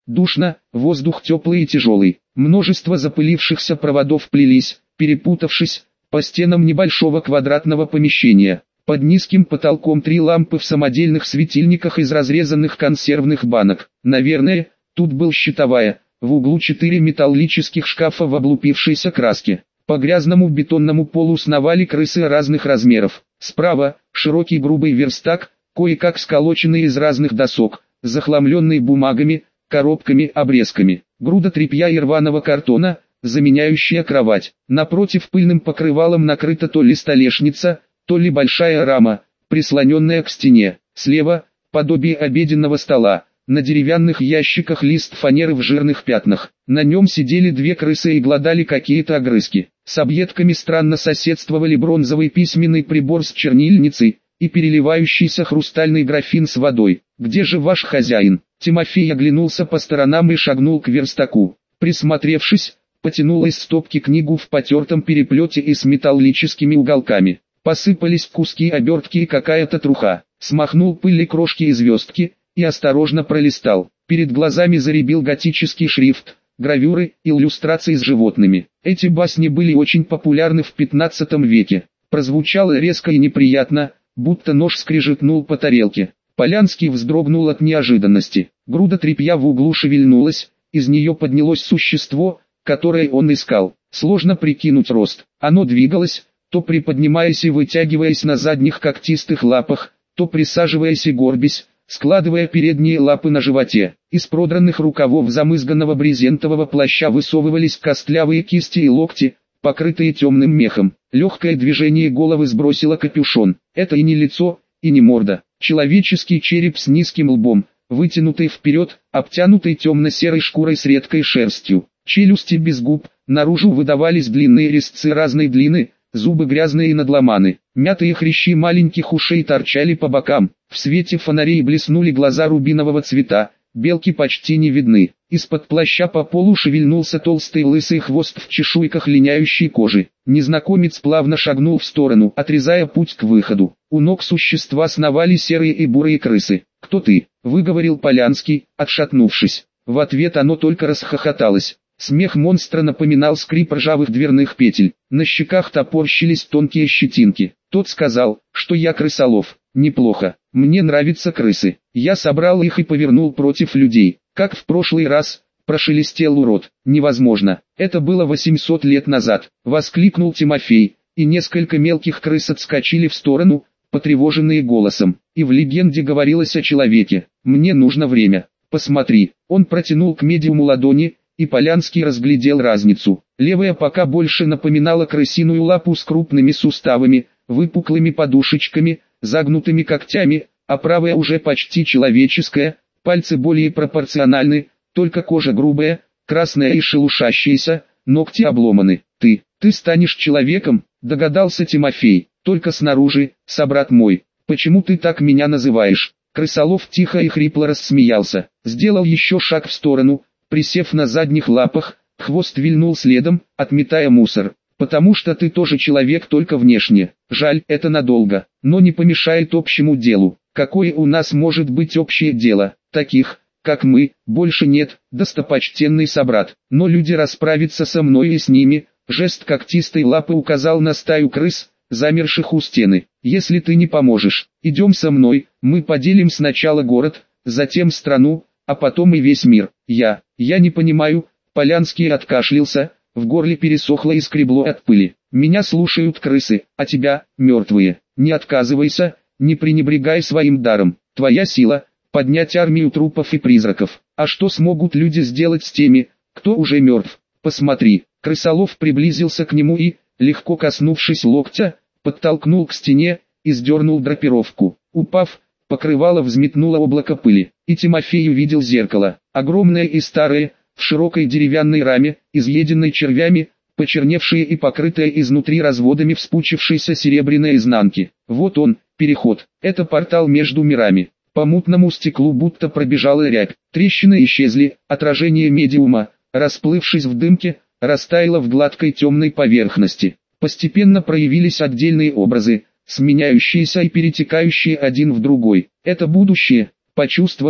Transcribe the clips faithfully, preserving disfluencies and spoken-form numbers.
Душно, воздух теплый и тяжелый. Множество запылившихся проводов плелись, перепутавшись, по стенам небольшого квадратного помещения. Под низким потолком три лампы в самодельных светильниках из разрезанных консервных банок. Наверное, тут был щитовая, в углу четыре металлических шкафа в облупившейся краске. По грязному бетонному полу сновали крысы разных размеров. Справа, широкий грубый верстак, кое-как сколоченный из разных досок, захламленный бумагами, коробками, обрезками. Груда тряпья и рваного картона, заменяющая кровать. Напротив пыльным покрывалом накрыта то ли столешница, то ли большая рама, прислоненная к стене. Слева, подобие обеденного стола, на деревянных ящиках лист фанеры в жирных пятнах. На нем сидели две крысы и глодали какие-то огрызки. С объедками странно соседствовали бронзовый письменный прибор с чернильницей и переливающийся хрустальный графин с водой. «Где же ваш хозяин?» Тимофей оглянулся по сторонам и шагнул к верстаку. Присмотревшись, потянул из стопки книгу в потертом переплете и с металлическими уголками. Посыпались куски обертки и какая-то труха. Смахнул пыль и крошки и звездки и осторожно пролистал. Перед глазами заребил готический шрифт, гравюры, иллюстрации с животными. Эти басни были очень популярны в пятнадцатом веке. Прозвучало резко и неприятно, будто нож скрежетнул по тарелке. Полянский вздрогнул от неожиданности. Груда тряпья в углу шевельнулась, из нее поднялось существо, которое он искал. Сложно прикинуть рост. Оно двигалось, то приподнимаясь и вытягиваясь на задних когтистых лапах, то присаживаясь и горбясь, складывая передние лапы на животе. Из продранных рукавов замызганного брезентового плаща высовывались костлявые кисти и локти, покрытые темным мехом. Легкое движение головы сбросило капюшон. Это и не лицо, и не морда. Человеческий череп с низким лбом, вытянутый вперед, обтянутый темно-серой шкурой с редкой шерстью. Челюсти без губ, наружу выдавались длинные резцы разной длины, зубы грязные и надломаны. Мятые хрящи маленьких ушей торчали по бокам. В свете фонарей блеснули глаза рубинового цвета, белки почти не видны. Из-под плаща по полу шевельнулся толстый лысый хвост в чешуйках линяющей кожи. Незнакомец плавно шагнул в сторону, отрезая путь к выходу. У ног существа сновали серые и бурые крысы. «Кто ты?» — выговорил Полянский, отшатнувшись. В ответ оно только расхохоталось. Смех монстра напоминал скрип ржавых дверных петель. На щеках топорщились тонкие щетинки. Тот сказал, что я крысолов. Неплохо. Мне нравятся крысы. Я собрал их и повернул против людей. Как в прошлый раз, прошелестел урод. Невозможно. Это было восемьсот лет назад. Воскликнул Тимофей, и несколько мелких крыс отскочили в сторону, потревоженные голосом. И в легенде говорилось о человеке. Мне нужно время. Посмотри. Он протянул к медиуму ладони, и Полянский разглядел разницу. Левая пока больше напоминала крысиную лапу с крупными суставами, выпуклыми подушечками, загнутыми когтями, а правая уже почти человеческая, пальцы более пропорциональны, только кожа грубая, красная и шелушащаяся, ногти обломаны. «Ты, ты станешь человеком», — догадался Тимофей, — «только снаружи, собрат мой. Почему ты так меня называешь?» Крысолов тихо и хрипло рассмеялся, сделал еще шаг в сторону, присев на задних лапах, хвост вильнул следом, отметая мусор. «Потому что ты тоже человек, только внешне. Жаль, это надолго, но не помешает общему делу. Какое у нас может быть общее дело? Таких, как мы, больше нет, достопочтенный собрат. Но люди расправятся со мной и с ними». Жест когтистой лапы указал на стаю крыс, замерших у стены. «Если ты не поможешь, идем со мной, мы поделим сначала город, затем страну, а потом и весь мир. Я, я не понимаю». Полянский откашлялся, в горле пересохло и скребло от пыли. «Меня слушают крысы, а тебя – мертвые. Не отказывайся, не пренебрегай своим даром. Твоя сила – поднять армию трупов и призраков. А что смогут люди сделать с теми, кто уже мертв? Посмотри». Крысолов приблизился к нему и, легко коснувшись локтя, подтолкнул к стене и сдернул драпировку. Упав, покрывало взметнуло облако пыли, и Тимофей увидел зеркало, огромное и старое, в широкой деревянной раме, изъеденной червями, почерневшее и покрытое изнутри разводами вспучившейся серебряной изнанки. Вот он, переход, это портал между мирами. По мутному стеклу будто пробежала рябь, трещины исчезли, отражение медиума, расплывшись в дымке, растаяло в гладкой темной поверхности. Постепенно проявились отдельные образы, сменяющиеся и перетекающие один в другой. Это будущее, почувствовал,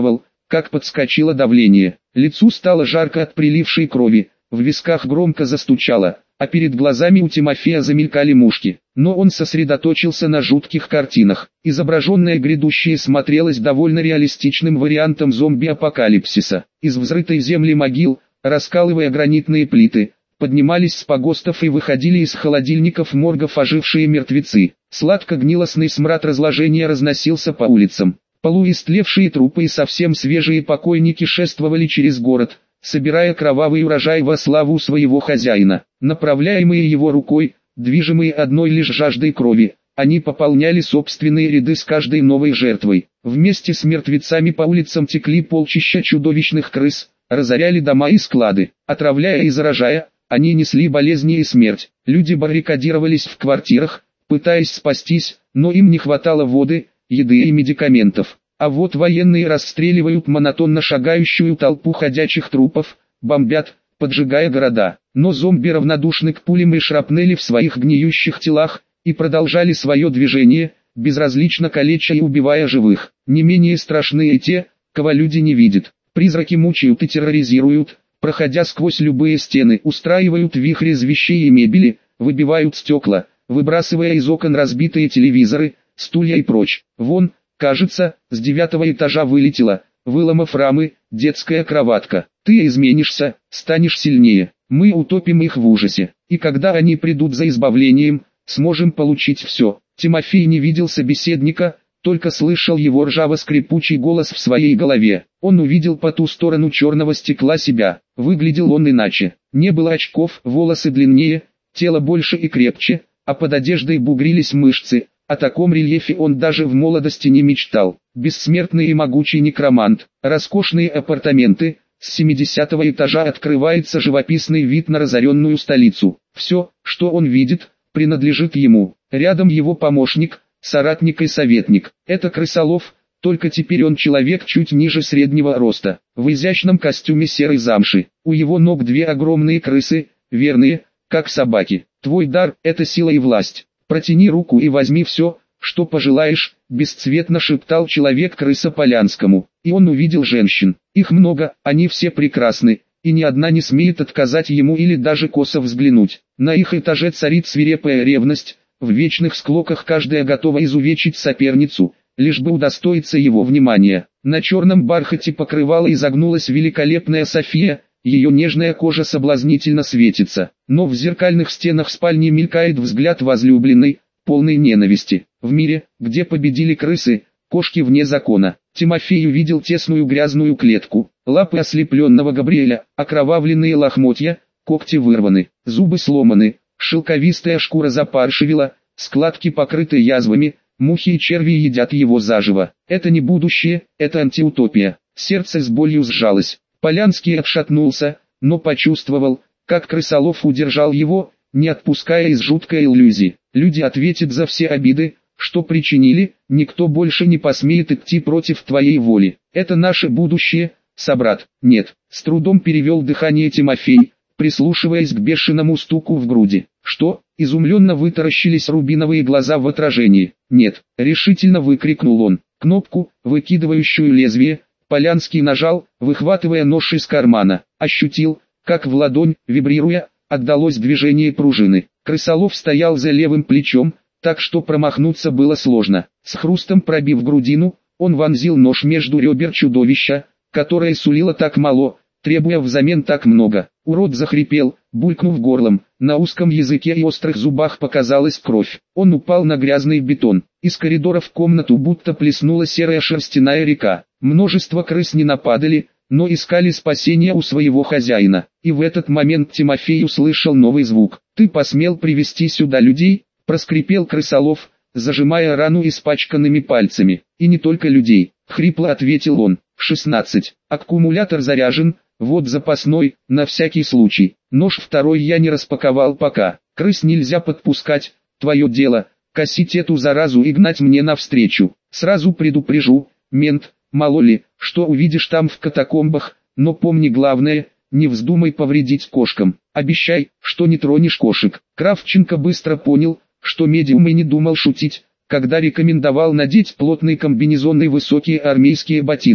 как подскочило давление. Лицу стало жарко от прилившей крови, в висках громко застучало, а перед глазами у Тимофея замелькали мушки. Но он сосредоточился на жутких картинах. Изображенное грядущее смотрелось довольно реалистичным вариантом зомби-апокалипсиса. Из взрытой земли могил, раскалывая гранитные плиты, поднимались с погостов и выходили из холодильников моргов ожившие мертвецы. Сладко-гнилостный смрад разложения разносился по улицам. Полуистлевшие трупы и совсем свежие покойники шествовали через город, собирая кровавый урожай во славу своего хозяина. Направляемые его рукой, движимые одной лишь жаждой крови, они пополняли собственные ряды с каждой новой жертвой. Вместе с мертвецами по улицам текли полчища чудовищных крыс, разоряли дома и склады. Отравляя и заражая, они несли болезни и смерть. Люди баррикадировались в квартирах, пытаясь спастись, но им не хватало воды, еды и медикаментов. А вот военные расстреливают монотонно шагающую толпу ходячих трупов, бомбят, поджигая города. Но зомби равнодушны к пулям и шрапнели в своих гниющих телах, и продолжали свое движение, безразлично калеча и убивая живых. Не менее страшны и те, кого люди не видят. Призраки мучают и терроризируют, проходя сквозь любые стены, устраивают вихри из вещей и мебели, выбивают стекла, выбрасывая из окон разбитые телевизоры, стулья и прочь. Вон, кажется, с девятого этажа вылетела, выломав рамы, детская кроватка. Ты изменишься, станешь сильнее. Мы утопим их в ужасе. И когда они придут за избавлением, сможем получить все. Тимофей не видел собеседника, только слышал его ржаво-скрипучий голос в своей голове. Он увидел по ту сторону черного стекла себя. Выглядел он иначе. Не было очков, волосы длиннее, тело больше и крепче, а под одеждой бугрились мышцы. О таком рельефе он даже в молодости не мечтал. Бессмертный и могучий некромант. Роскошные апартаменты. С семидесятого этажа открывается живописный вид на разоренную столицу. Все, что он видит, принадлежит ему. Рядом его помощник, соратник и советник. Это крысолов, только теперь он человек чуть ниже среднего роста. В изящном костюме серой замши. У его ног две огромные крысы, верные, как собаки. Твой дар – это сила и власть. Протяни руку и возьми все, что пожелаешь, бесцветно шептал человек-крыса Полянскому. И он увидел женщин. Их много, они все прекрасны, и ни одна не смеет отказать ему или даже косо взглянуть. На их этаже царит свирепая ревность, в вечных склоках каждая готова изувечить соперницу, лишь бы удостоиться его внимания. На черном бархате покрывала изогнулась великолепная София, ее нежная кожа соблазнительно светится, но в зеркальных стенах спальни мелькает взгляд возлюбленной, полной ненависти. В мире, где победили крысы, кошки вне закона, Тимофей увидел тесную грязную клетку, лапы ослепленного Габриэля, окровавленные лохмотья, когти вырваны, зубы сломаны, шелковистая шкура запаршивела, складки покрыты язвами, мухи и черви едят его заживо. Это не будущее, это антиутопия. Сердце с болью сжалось. Полянский отшатнулся, но почувствовал, как крысолов удержал его, не отпуская из жуткой иллюзии. Люди ответят за все обиды, что причинили, никто больше не посмеет идти против твоей воли. Это наше будущее, собрат. Нет, с трудом перевел дыхание Тимофей, прислушиваясь к бешеному стуку в груди. Что? Изумленно вытаращились рубиновые глаза в отражении. Нет, решительно выкрикнул он. Кнопку, выкидывающую лезвие, Полянский нажал, выхватывая нож из кармана. Ощутил, как в ладонь, вибрируя, отдалось движение пружины. Крысолов стоял за левым плечом, так что промахнуться было сложно. С хрустом пробив грудину, он вонзил нож между ребер чудовища, которое сулило так мало, требуя взамен так много. Урод захрипел, булькнув горлом, на узком языке и острых зубах показалась кровь. Он упал на грязный бетон. Из коридора в комнату будто плеснула серая шерстяная река. Множество крыс не нападали, но искали спасения у своего хозяина. И в этот момент Тимофей услышал новый звук. «Ты посмел привести сюда людей?» – проскрипел крысолов, зажимая рану испачканными пальцами. «И не только людей», – хрипло ответил он. «шестнадцать. Аккумулятор заряжен, вот запасной, на всякий случай. Нож второй я не распаковал пока. Крыс нельзя подпускать, твое дело, косить эту заразу и гнать мне навстречу. Сразу предупрежу, мент, мало ли, что увидишь там в катакомбах, но помни главное, не вздумай повредить кошкам. Обещай, что не тронешь кошек». Кравченко быстро понял, что медиум и не думал шутить, когда рекомендовал надеть плотный комбинезон и высокие армейские ботинки.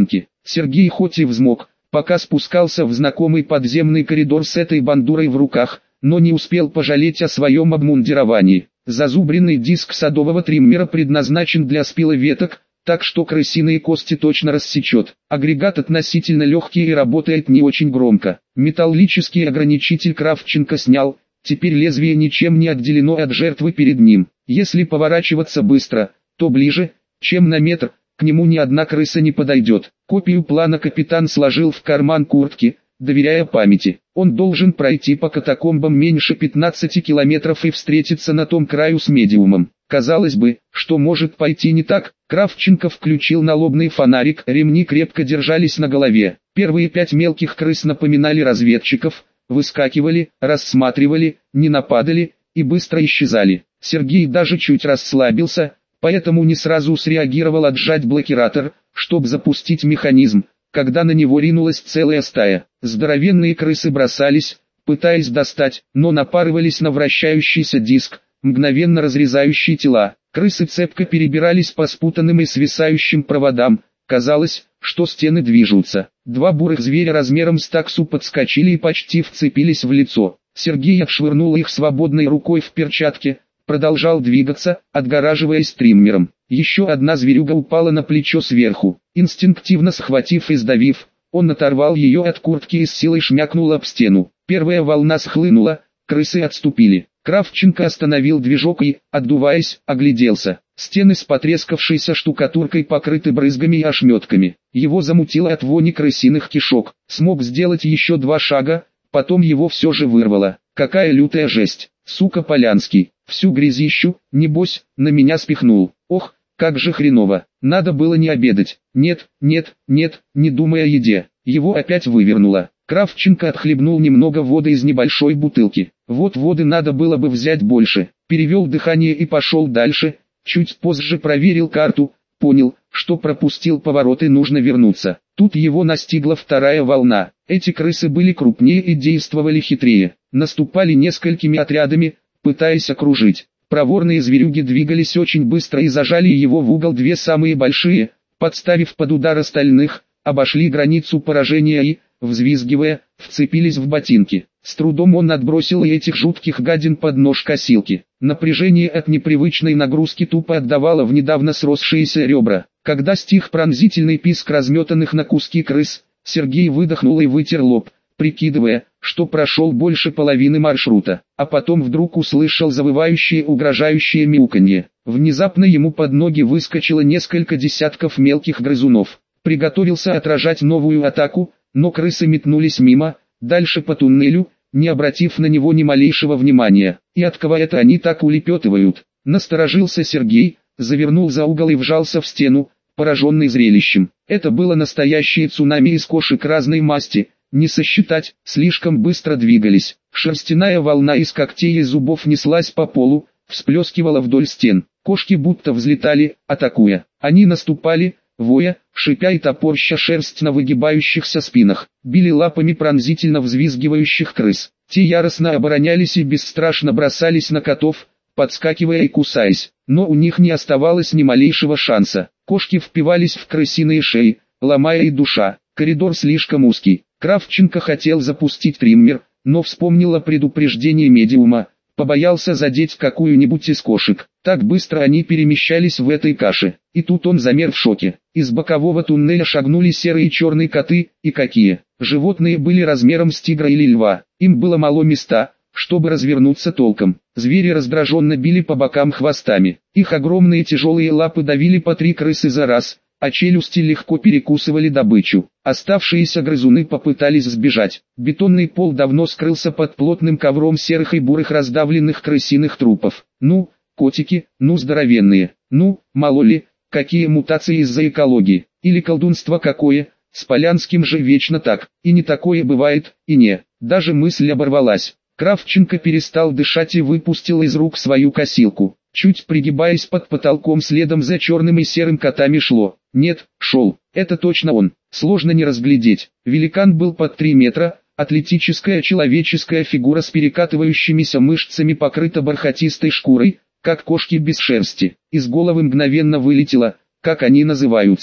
Сергей хоть и взмок, пока спускался в знакомый подземный коридор с этой бандурой в руках, но не успел пожалеть о своем обмундировании. Зазубренный диск садового триммера предназначен для спила веток, так что крысиные кости точно рассечет. Агрегат относительно легкий и работает не очень громко. Металлический ограничитель Кравченко снял, теперь лезвие ничем не отделено от жертвы перед ним. Если поворачиваться быстро, то ближе, чем на метр, к нему ни одна крыса не подойдет. Копию плана капитан сложил в карман куртки, доверяя памяти. Он должен пройти по катакомбам меньше пятнадцати километров и встретиться на том краю с медиумом. Казалось бы, что может пойти не так. Кравченко включил налобный фонарик, ремни крепко держались на голове. Первые пять мелких крыс напоминали разведчиков, выскакивали, рассматривали, не нападали и быстро исчезали. Сергей даже чуть расслабился, поэтому не сразу среагировал отжать блокиратор, чтобы запустить механизм, когда на него ринулась целая стая. Здоровенные крысы бросались, пытаясь достать, но напарывались на вращающийся диск, мгновенно разрезающий тела. Крысы цепко перебирались по спутанным и свисающим проводам. Казалось, что стены движутся. Два бурых зверя размером с таксу подскочили и почти вцепились в лицо. Сергей отшвырнул их свободной рукой в перчатке, продолжал двигаться, отгораживаясь триммером. Еще одна зверюга упала на плечо сверху. Инстинктивно схватив и сдавив, он оторвал ее от куртки и с силой шмякнул об стену. Первая волна схлынула, крысы отступили. Кравченко остановил движок и, отдуваясь, огляделся. Стены с потрескавшейся штукатуркой покрыты брызгами и ошметками. Его замутило от вони крысиных кишок. Смог сделать еще два шага, потом его все же вырвало. Какая лютая жесть. Сука Полянский, всю грязищу, небось, на меня спихнул. Ох, как же хреново. Надо было не обедать. Нет, нет, нет, не думая о еде. Его опять вывернуло. Кравченко отхлебнул немного воды из небольшой бутылки. Вот воды надо было бы взять больше. Перевел дыхание и пошел дальше. Чуть позже проверил карту, понял, что пропустил поворот и нужно вернуться. Тут его настигла вторая волна. Эти крысы были крупнее и действовали хитрее. Наступали несколькими отрядами, пытаясь окружить. Проворные зверюги двигались очень быстро и зажали его в угол. Две самые большие, подставив под удар остальных, обошли границу поражения и, взвизгивая, вцепились в ботинки. С трудом он отбросил и этих жутких гадин под нож косилки. Напряжение от непривычной нагрузки тупо отдавало в недавно сросшиеся ребра. Когда стих пронзительный писк разметанных на куски крыс, Сергей выдохнул и вытер лоб, прикидывая, что прошел больше половины маршрута, а потом вдруг услышал завывающее угрожающее мяуканье. Внезапно ему под ноги выскочило несколько десятков мелких грызунов. Приготовился отражать новую атаку, но крысы метнулись мимо, дальше по туннелю, не обратив на него ни малейшего внимания. И от кого это они так улепетывают? Насторожился Сергей, завернул за угол и вжался в стену, пораженный зрелищем. Это было настоящее цунами из кошек разной масти, не сосчитать, слишком быстро двигались. Шерстяная волна из когтей и зубов неслась по полу, всплескивала вдоль стен. Кошки будто взлетали, атакуя. Они наступали, воя, шипя и топорща шерсть на выгибающихся спинах, били лапами пронзительно взвизгивающих крыс. Те яростно оборонялись и бесстрашно бросались на котов, подскакивая и кусаясь, но у них не оставалось ни малейшего шанса. Кошки впивались в крысиные шеи, ломая и душа. Коридор слишком узкий. Кравченко хотел запустить триммер, но вспомнил о предупреждении медиума, побоялся задеть какую-нибудь из кошек. Так быстро они перемещались в этой каше. И тут он замер в шоке. Из бокового туннеля шагнули серые и черные коты, и какие. Животные были размером с тигра или льва. Им было мало места, чтобы развернуться толком. Звери раздраженно били по бокам хвостами. Их огромные тяжелые лапы давили по три крысы за раз, а челюсти легко перекусывали добычу. Оставшиеся грызуны попытались сбежать. Бетонный пол давно скрылся под плотным ковром серых и бурых раздавленных крысиных трупов. Ну, котики, ну здоровенные, ну, мало ли, какие мутации из-за экологии, или колдунство какое, с Полянским же вечно так, и не такое бывает, и не, даже мысль оборвалась. Кравченко перестал дышать и выпустил из рук свою косилку. Чуть пригибаясь под потолком следом за черным и серым котами шло. Нет, шел. Это точно он. Сложно не разглядеть. Великан был под три метра, атлетическая человеческая фигура с перекатывающимися мышцами покрыта бархатистой шкурой, как кошки без шерсти. Из головы мгновенно вылетело, как они называются.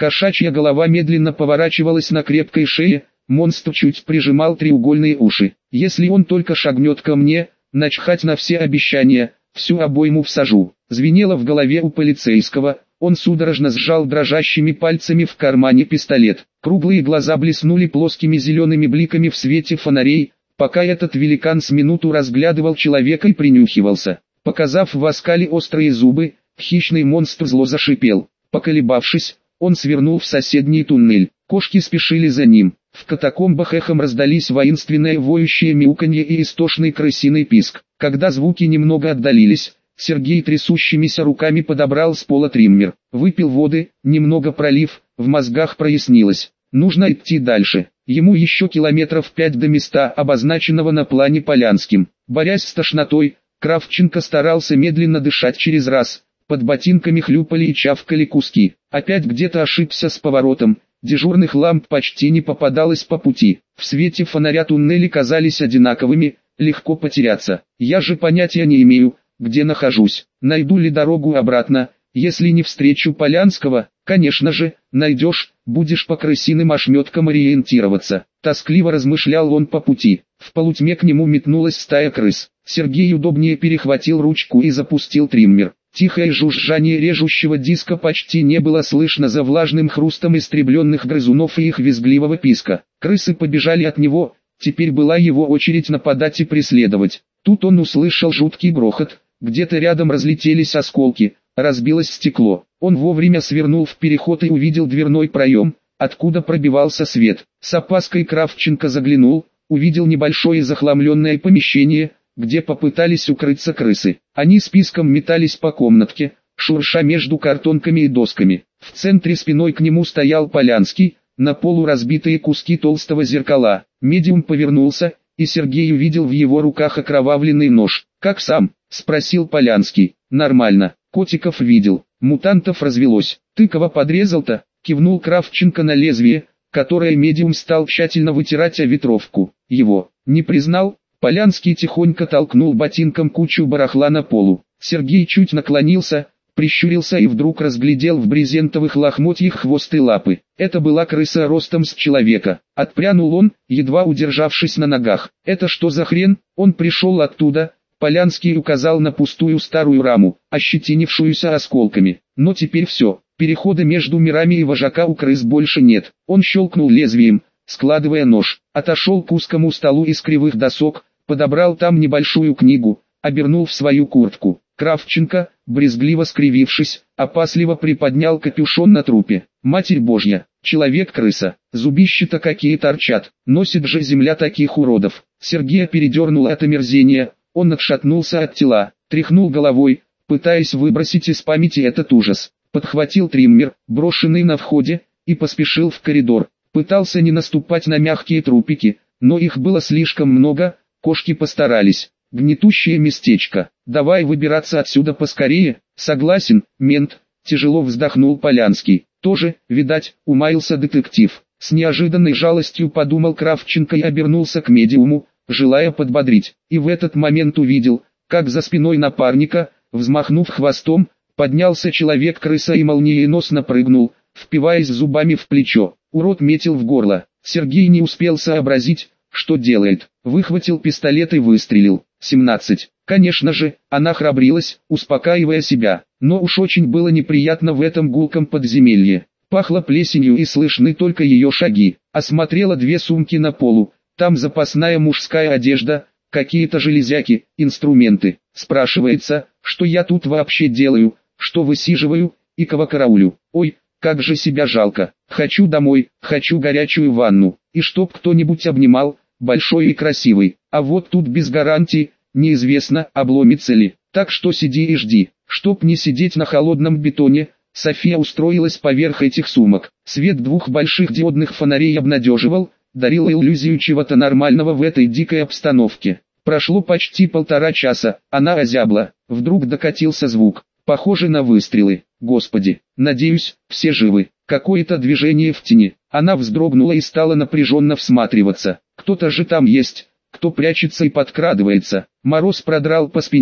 Кошачья голова медленно поворачивалась на крепкой шее, монстр чуть прижимал треугольные уши. Если он только шагнет ко мне, начхать на все обещания, всю обойму всажу. Звенело в голове у полицейского, он судорожно сжал дрожащими пальцами в кармане пистолет. Круглые глаза блеснули плоскими зелеными бликами в свете фонарей, пока этот великан с минуту разглядывал человека и принюхивался. Показав в оскале острые зубы, хищный монстр зло зашипел. Поколебавшись, он свернул в соседний туннель. Кошки спешили за ним. В катакомбах эхом раздались воинственное воющее мяуканье и истошный крысиный писк. Когда звуки немного отдалились, Сергей трясущимися руками подобрал с пола триммер. Выпил воды, немного пролив, в мозгах прояснилось. Нужно идти дальше. Ему еще километров пять до места, обозначенного на плане Полянским. Борясь с тошнотой, Кравченко старался медленно дышать через раз. Под ботинками хлюпали и чавкали куски. Опять где-то ошибся с поворотом. Дежурных ламп почти не попадалось по пути. В свете фонаря туннели казались одинаковыми, легко потеряться. Я же понятия не имею, где нахожусь. Найду ли дорогу обратно, если не встречу Полянского? Конечно же, найдешь, будешь по крысиным ошметкам ориентироваться. Тоскливо размышлял он по пути. В полутьме к нему метнулась стая крыс. Сергей удобнее перехватил ручку и запустил триммер. Тихое жужжание режущего диска почти не было слышно за влажным хрустом истребленных грызунов и их визгливого писка. Крысы побежали от него, теперь была его очередь нападать и преследовать. Тут он услышал жуткий грохот, где-то рядом разлетелись осколки, разбилось стекло. Он вовремя свернул в переход и увидел дверной проем, откуда пробивался свет. С опаской Кравченко заглянул, увидел небольшое захламленное помещение, где попытались укрыться крысы. Они с писком метались по комнатке, шурша между картонками и досками. В центре спиной к нему стоял Полянский, на полу разбитые куски толстого зеркала. Медиум повернулся, и Сергей увидел в его руках окровавленный нож. «Как сам?» – спросил Полянский. «Нормально, котиков видел, мутантов развелось. Ты кого подрезал-то?» – кивнул Кравченко на лезвие, которое медиум стал тщательно вытирать о ветровку. «Его не признал?» Полянский тихонько толкнул ботинком кучу барахла на полу. Сергей чуть наклонился, прищурился и вдруг разглядел в брезентовых лохмотьях хвост и лапы. Это была крыса ростом с человека. Отпрянул он, едва удержавшись на ногах. «Это что за хрен?» Он пришел оттуда. Полянский указал на пустую старую раму, ощетинившуюся осколками. Но теперь все. Перехода между мирами и вожака у крыс больше нет. Он щелкнул лезвием, складывая нож. Отошел к узкому столу из кривых досок, подобрал там небольшую книгу, обернул в свою куртку. Кравченко, брезгливо скривившись, опасливо приподнял капюшон на трупе. «Матерь Божья, человек-крыса, зубища-то какие торчат, носит же земля таких уродов!» Сергея передернуло от омерзения, он отшатнулся от тела, тряхнул головой, пытаясь выбросить из памяти этот ужас. Подхватил триммер, брошенный на входе, и поспешил в коридор. Пытался не наступать на мягкие трупики, но их было слишком много. Кошки постарались. Гнетущее местечко. «Давай выбираться отсюда поскорее». «Согласен, мент», — тяжело вздохнул Полянский. «Тоже, видать, умаился детектив». С неожиданной жалостью подумал Кравченко и обернулся к медиуму, желая подбодрить. И в этот момент увидел, как за спиной напарника, взмахнув хвостом, поднялся человек-крыса и молниеносно прыгнул, впиваясь зубами в плечо. Урод метил в горло. Сергей не успел сообразить, что делает. Выхватил пистолет и выстрелил. семнадцать. Конечно же, она храбрилась, успокаивая себя. Но уж очень было неприятно в этом гулком подземелье. Пахло плесенью и слышны только ее шаги. Осмотрела две сумки на полу. Там запасная мужская одежда, какие-то железяки, инструменты. Спрашивается, что я тут вообще делаю, что высиживаю, и кого караулю. Ой, как же себя жалко. Хочу домой, хочу горячую ванну. И чтоб кто-нибудь обнимал, большой и красивый. А вот тут без гарантии, неизвестно, обломится ли. Так что сиди и жди. Чтоб не сидеть на холодном бетоне, София устроилась поверх этих сумок. Свет двух больших диодных фонарей обнадеживал, дарил иллюзию чего-то нормального в этой дикой обстановке. Прошло почти полтора часа, она озябла. Вдруг докатился звук, похожий на выстрелы. Господи, надеюсь, все живы. Какое-то движение в тени. Она вздрогнула и стала напряженно всматриваться. Кто-то же там есть, кто прячется и подкрадывается. Мороз продрал по спине,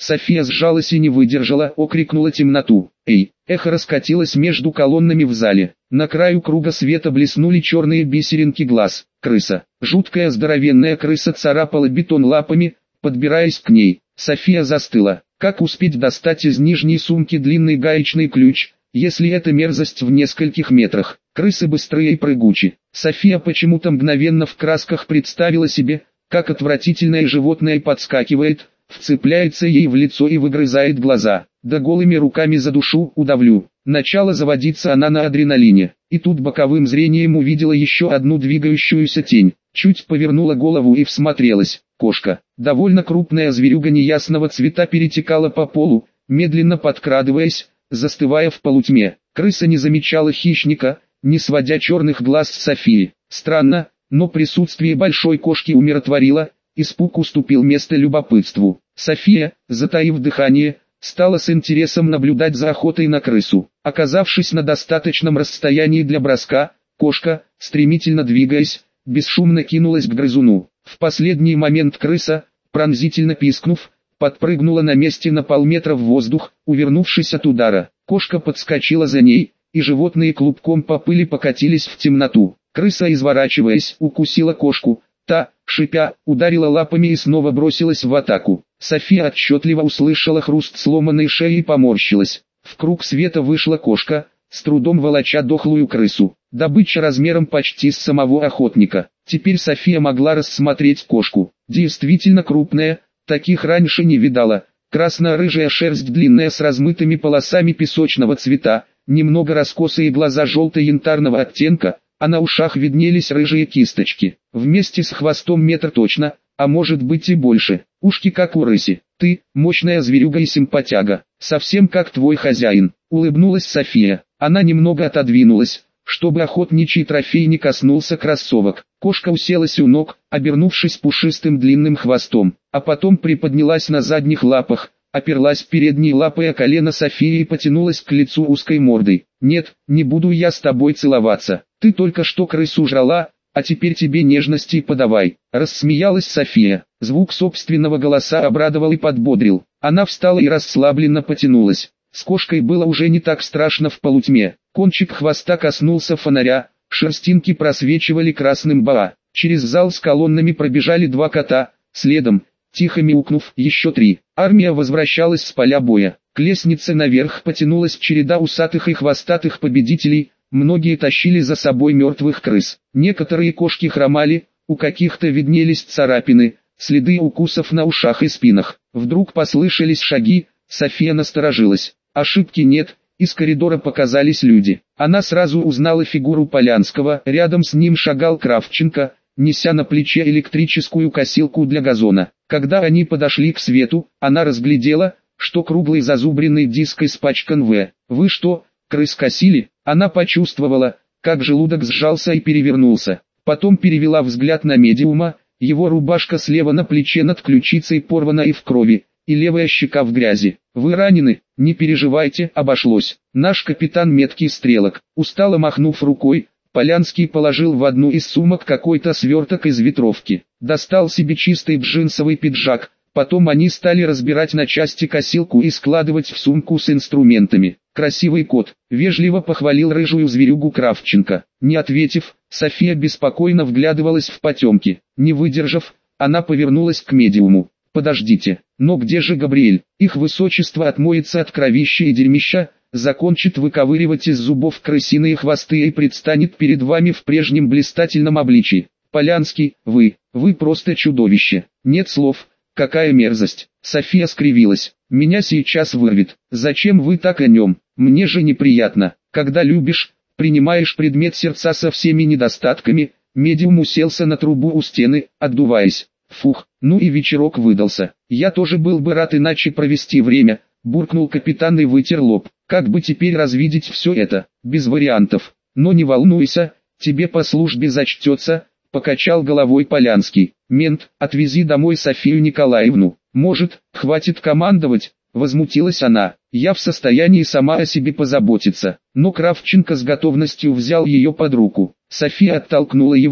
София сжалась и не выдержала, окрикнула темноту. «Эй!» Эхо раскатилось между колоннами в зале. На краю круга света блеснули черные бисеринки глаз. Крыса. Жуткая здоровенная крыса царапала бетон лапами, подбираясь к ней. София застыла. Как успеть достать из нижней сумки длинный гаечный ключ, если эта мерзость в нескольких метрах? Крысы быстрые и прыгучи. София почему-то мгновенно в красках представила себе, как отвратительное животное подскакивает, вцепляется ей в лицо и выгрызает глаза. Да голыми руками за душу удавлю. Начала заводиться она на адреналине, и тут боковым зрением увидела еще одну двигающуюся тень. Чуть повернула голову и всмотрелась. Кошка, довольно крупная зверюга неясного цвета, перетекала по полу, медленно подкрадываясь, застывая в полутьме. Крыса не замечала хищника, не сводя черных глаз с Софии. Странно, но присутствие большой кошки умиротворило, испуг уступил место любопытству. София, затаив дыхание, стала с интересом наблюдать за охотой на крысу. Оказавшись на достаточном расстоянии для броска, кошка, стремительно двигаясь, бесшумно кинулась к грызуну. В последний момент крыса, пронзительно пискнув, подпрыгнула на месте на полметра в воздух, увернувшись от удара. Кошка подскочила за ней, и животные клубком по пыли покатились в темноту. Крыса, изворачиваясь, укусила кошку. Та, шипя, ударила лапами и снова бросилась в атаку. София отчетливо услышала хруст сломанной шеи и поморщилась. В круг света вышла кошка, с трудом волоча дохлую крысу. Добыча размером почти с самого охотника. Теперь София могла рассмотреть кошку. Действительно крупная, таких раньше не видала. Красно-рыжая шерсть длинная с размытыми полосами песочного цвета, немного раскосые глаза желто-янтарного оттенка, а на ушах виднелись рыжие кисточки. Вместе с хвостом метр точно, а может быть и больше. Ушки как у рыси. Ты, мощная зверюга и симпатяга, совсем как твой хозяин. Улыбнулась София. Она немного отодвинулась, чтобы охотничий трофей не коснулся кроссовок. Кошка уселась у ног, обернувшись пушистым длинным хвостом, а потом приподнялась на задних лапах, оперлась передней лапой о колено Софии и потянулась к лицу узкой мордой. «Нет, не буду я с тобой целоваться. Ты только что крысу жрала, а теперь тебе нежности подавай», — рассмеялась София. Звук собственного голоса обрадовал и подбодрил. Она встала и расслабленно потянулась. С кошкой было уже не так страшно в полутьме. Кончик хвоста коснулся фонаря, шерстинки просвечивали красным баа. Через зал с колоннами пробежали два кота, следом, тихо мяукнув, еще три. Армия возвращалась с поля боя. К лестнице наверх потянулась череда усатых и хвостатых победителей, многие тащили за собой мертвых крыс. Некоторые кошки хромали, у каких-то виднелись царапины, следы укусов на ушах и спинах. Вдруг послышались шаги, София насторожилась. Ошибки нет, из коридора показались люди. Она сразу узнала фигуру Полянского, рядом с ним шагал Кравченко, неся на плече электрическую косилку для газона. Когда они подошли к свету, она разглядела, что круглый зазубренный диск испачкан в. «Вы что, крыс косили?» Она почувствовала, как желудок сжался и перевернулся. Потом перевела взгляд на медиума, его рубашка слева на плече над ключицей порвана и в крови, и левая щека в грязи. «Вы ранены? Не переживайте, обошлось. Наш капитан меткий стрелок». Устало махнув рукой, Полянский положил в одну из сумок какой-то сверток из ветровки. Достал себе чистый джинсовый пиджак. Потом они стали разбирать на части косилку и складывать в сумку с инструментами. «Красивый кот», — вежливо похвалил рыжую зверюгу Кравченко. Не ответив, София беспокойно вглядывалась в потемки. Не выдержав, она повернулась к медиуму. «Подождите, но где же Габриэль? Их высочество отмоется от кровища и дерьмища, закончит выковыривать из зубов крысиные хвосты и предстанет перед вами в прежнем блистательном обличии. Полянский, вы, вы просто чудовище. Нет слов, какая мерзость». София скривилась. «Меня сейчас вырвет. Зачем вы так о нем? Мне же неприятно. Когда любишь, принимаешь предмет сердца со всеми недостатками». Медиум уселся на трубу у стены, отдуваясь. «Фух, ну и вечерок выдался. Я тоже был бы рад иначе провести время», — буркнул капитан и вытер лоб. «Как бы теперь развидеть все это? Без вариантов. Но не волнуйся, тебе по службе зачтется», — покачал головой Полянский. «Мент, отвези домой Софию Николаевну». «Может, хватит командовать?» — возмутилась она. «Я в состоянии сама о себе позаботиться». Но Кравченко с готовностью взял ее под руку. София оттолкнула его,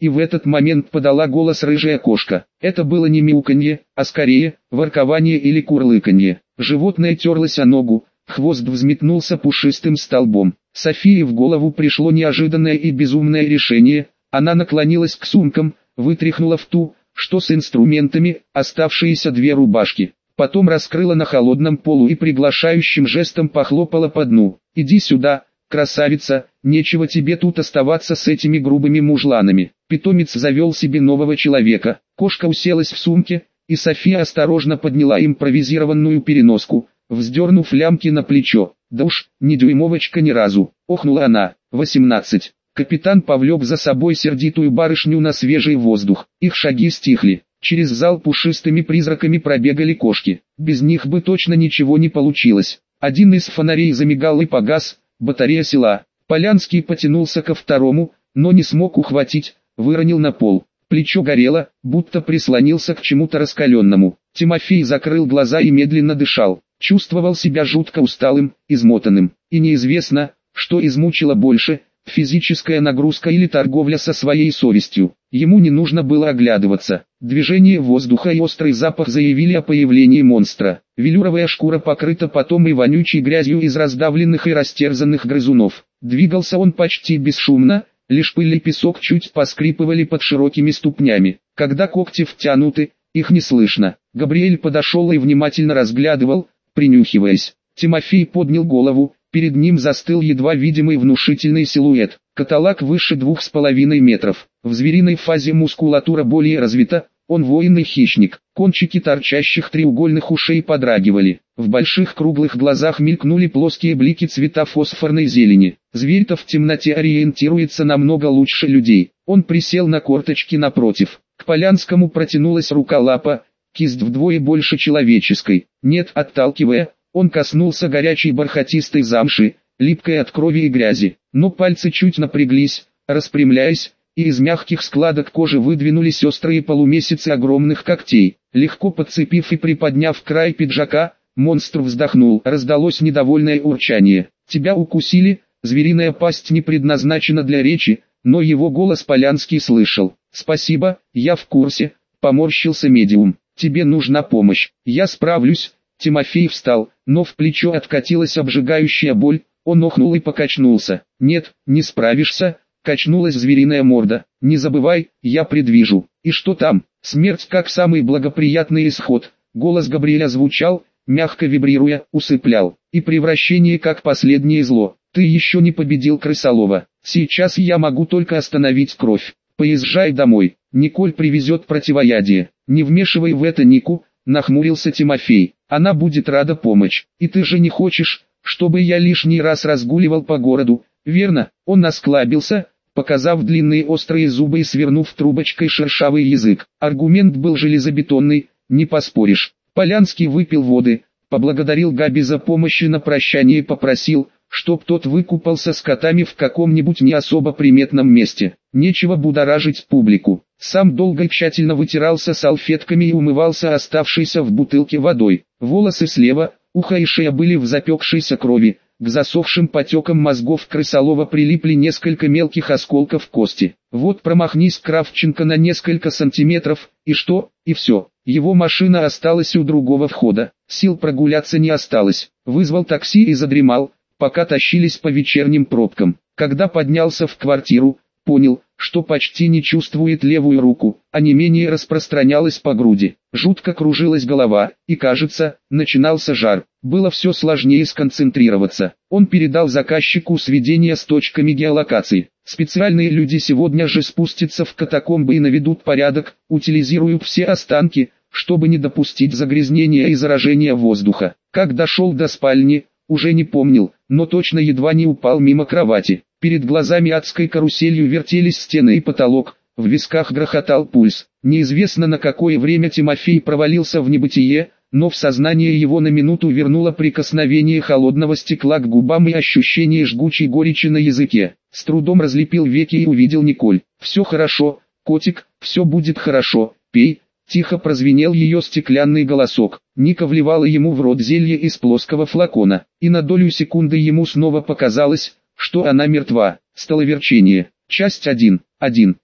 и в этот момент подала голос рыжая кошка. Это было не мяуканье, а скорее, воркование или курлыканье. Животное терлось о ногу, хвост взметнулся пушистым столбом. Софии в голову пришло неожиданное и безумное решение. Она наклонилась к сумкам, вытряхнула в ту, что с инструментами, оставшиеся две рубашки. Потом раскрыла на холодном полу и приглашающим жестом похлопала по дну. «Иди сюда, красавица, нечего тебе тут оставаться с этими грубыми мужланами». Питомец завел себе нового человека. Кошка уселась в сумке, и София осторожно подняла импровизированную переноску, вздернув лямки на плечо. «Да уж, не дюймовочка ни разу», — охнула она. «Восемнадцать». Капитан повлек за собой сердитую барышню на свежий воздух. Их шаги стихли. Через зал пушистыми призраками пробегали кошки. Без них бы точно ничего не получилось. Один из фонарей замигал и погас, батарея села. Полянский потянулся ко второму, но не смог ухватить, выронил на пол. Плечо горело, будто прислонился к чему-то раскаленному. Тимофей закрыл глаза и медленно дышал. Чувствовал себя жутко усталым, измотанным. И неизвестно, что измучило больше – физическая нагрузка или торговля со своей совестью. Ему не нужно было оглядываться. Движение воздуха и острый запах заявили о появлении монстра. Велюровая шкура покрыта потом и вонючей грязью из раздавленных и растерзанных грызунов. Двигался он почти бесшумно, лишь пыль и песок чуть поскрипывали под широкими ступнями. Когда когти втянуты, их не слышно. Габриэль подошел и внимательно разглядывал, принюхиваясь. Тимофей поднял голову. Перед ним застыл едва видимый внушительный силуэт. Каталак выше двух с половиной метров. В звериной фазе мускулатура более развита, он воин и хищник. Кончики торчащих треугольных ушей подрагивали. В больших круглых глазах мелькнули плоские блики цвета фосфорной зелени. Зверь-то в темноте ориентируется намного лучше людей. Он присел на корточки напротив. К Полянскому протянулась рука-лапа, кисть вдвое больше человеческой. Нет, отталкивая, он коснулся горячей бархатистой замши, липкой от крови и грязи, но пальцы чуть напряглись, распрямляясь, и из мягких складок кожи выдвинулись острые полумесяцы огромных когтей. Легко подцепив и приподняв край пиджака, монстр вздохнул. Раздалось недовольное урчание. «Тебя укусили?» Звериная пасть не предназначена для речи, но его голос Полянский слышал. «Спасибо, я в курсе», — поморщился медиум. «Тебе нужна помощь. Я справлюсь». Тимофей встал, но в плечо откатилась обжигающая боль, он охнул и покачнулся. «Нет, не справишься», — качнулась звериная морда. «Не забывай, я предвижу». «И что там?» «Смерть как самый благоприятный исход», — голос Габриэля звучал, мягко вибрируя, усыплял. «И превращение как последнее зло. Ты еще не победил крысолова. Сейчас я могу только остановить кровь. Поезжай домой, Николь привезет противоядие. Не вмешивай в это Нику», — нахмурился Тимофей. «Она будет рада помочь. И ты же не хочешь, чтобы я лишний раз разгуливал по городу, верно?» Он осклабился, показав длинные острые зубы и свернув трубочкой шершавый язык. Аргумент был железобетонный, не поспоришь. Полянский выпил воды, поблагодарил Габи за помощь и на прощание попросил, чтоб тот выкупался с котами в каком-нибудь не особо приметном месте. Нечего будоражить публику. Сам долго и тщательно вытирался салфетками и умывался оставшейся в бутылке водой. Волосы слева, ухо и шея были в запекшейся крови. К засохшим потекам мозгов крысолова прилипли несколько мелких осколков кости. Вот промахнись Кравченко на несколько сантиметров, и что, и все. Его машина осталась у другого входа. Сил прогуляться не осталось. Вызвал такси и задремал, пока тащились по вечерним пробкам. Когда поднялся в квартиру, понял, что почти не чувствует левую руку, а не менее распространялась по груди. Жутко кружилась голова, и, кажется, начинался жар. Было все сложнее сконцентрироваться. Он передал заказчику сведения с точками геолокации. Специальные люди сегодня же спустятся в катакомбы и наведут порядок, утилизируют все останки, чтобы не допустить загрязнения и заражения воздуха. Как дошел до спальни, уже не помнил, но точно едва не упал мимо кровати. Перед глазами адской каруселью вертелись стены и потолок, в висках грохотал пульс. Неизвестно на какое время Тимофей провалился в небытие, но в сознание его на минуту вернуло прикосновение холодного стекла к губам и ощущение жгучей горечи на языке. С трудом разлепил веки и увидел Николь. «Все хорошо, котик, все будет хорошо, пей». Тихо прозвенел ее стеклянный голосок. Ника вливала ему в рот зелье из плоского флакона, и на долю секунды ему снова показалось, что она мертва. Столоверчение. Часть один. один.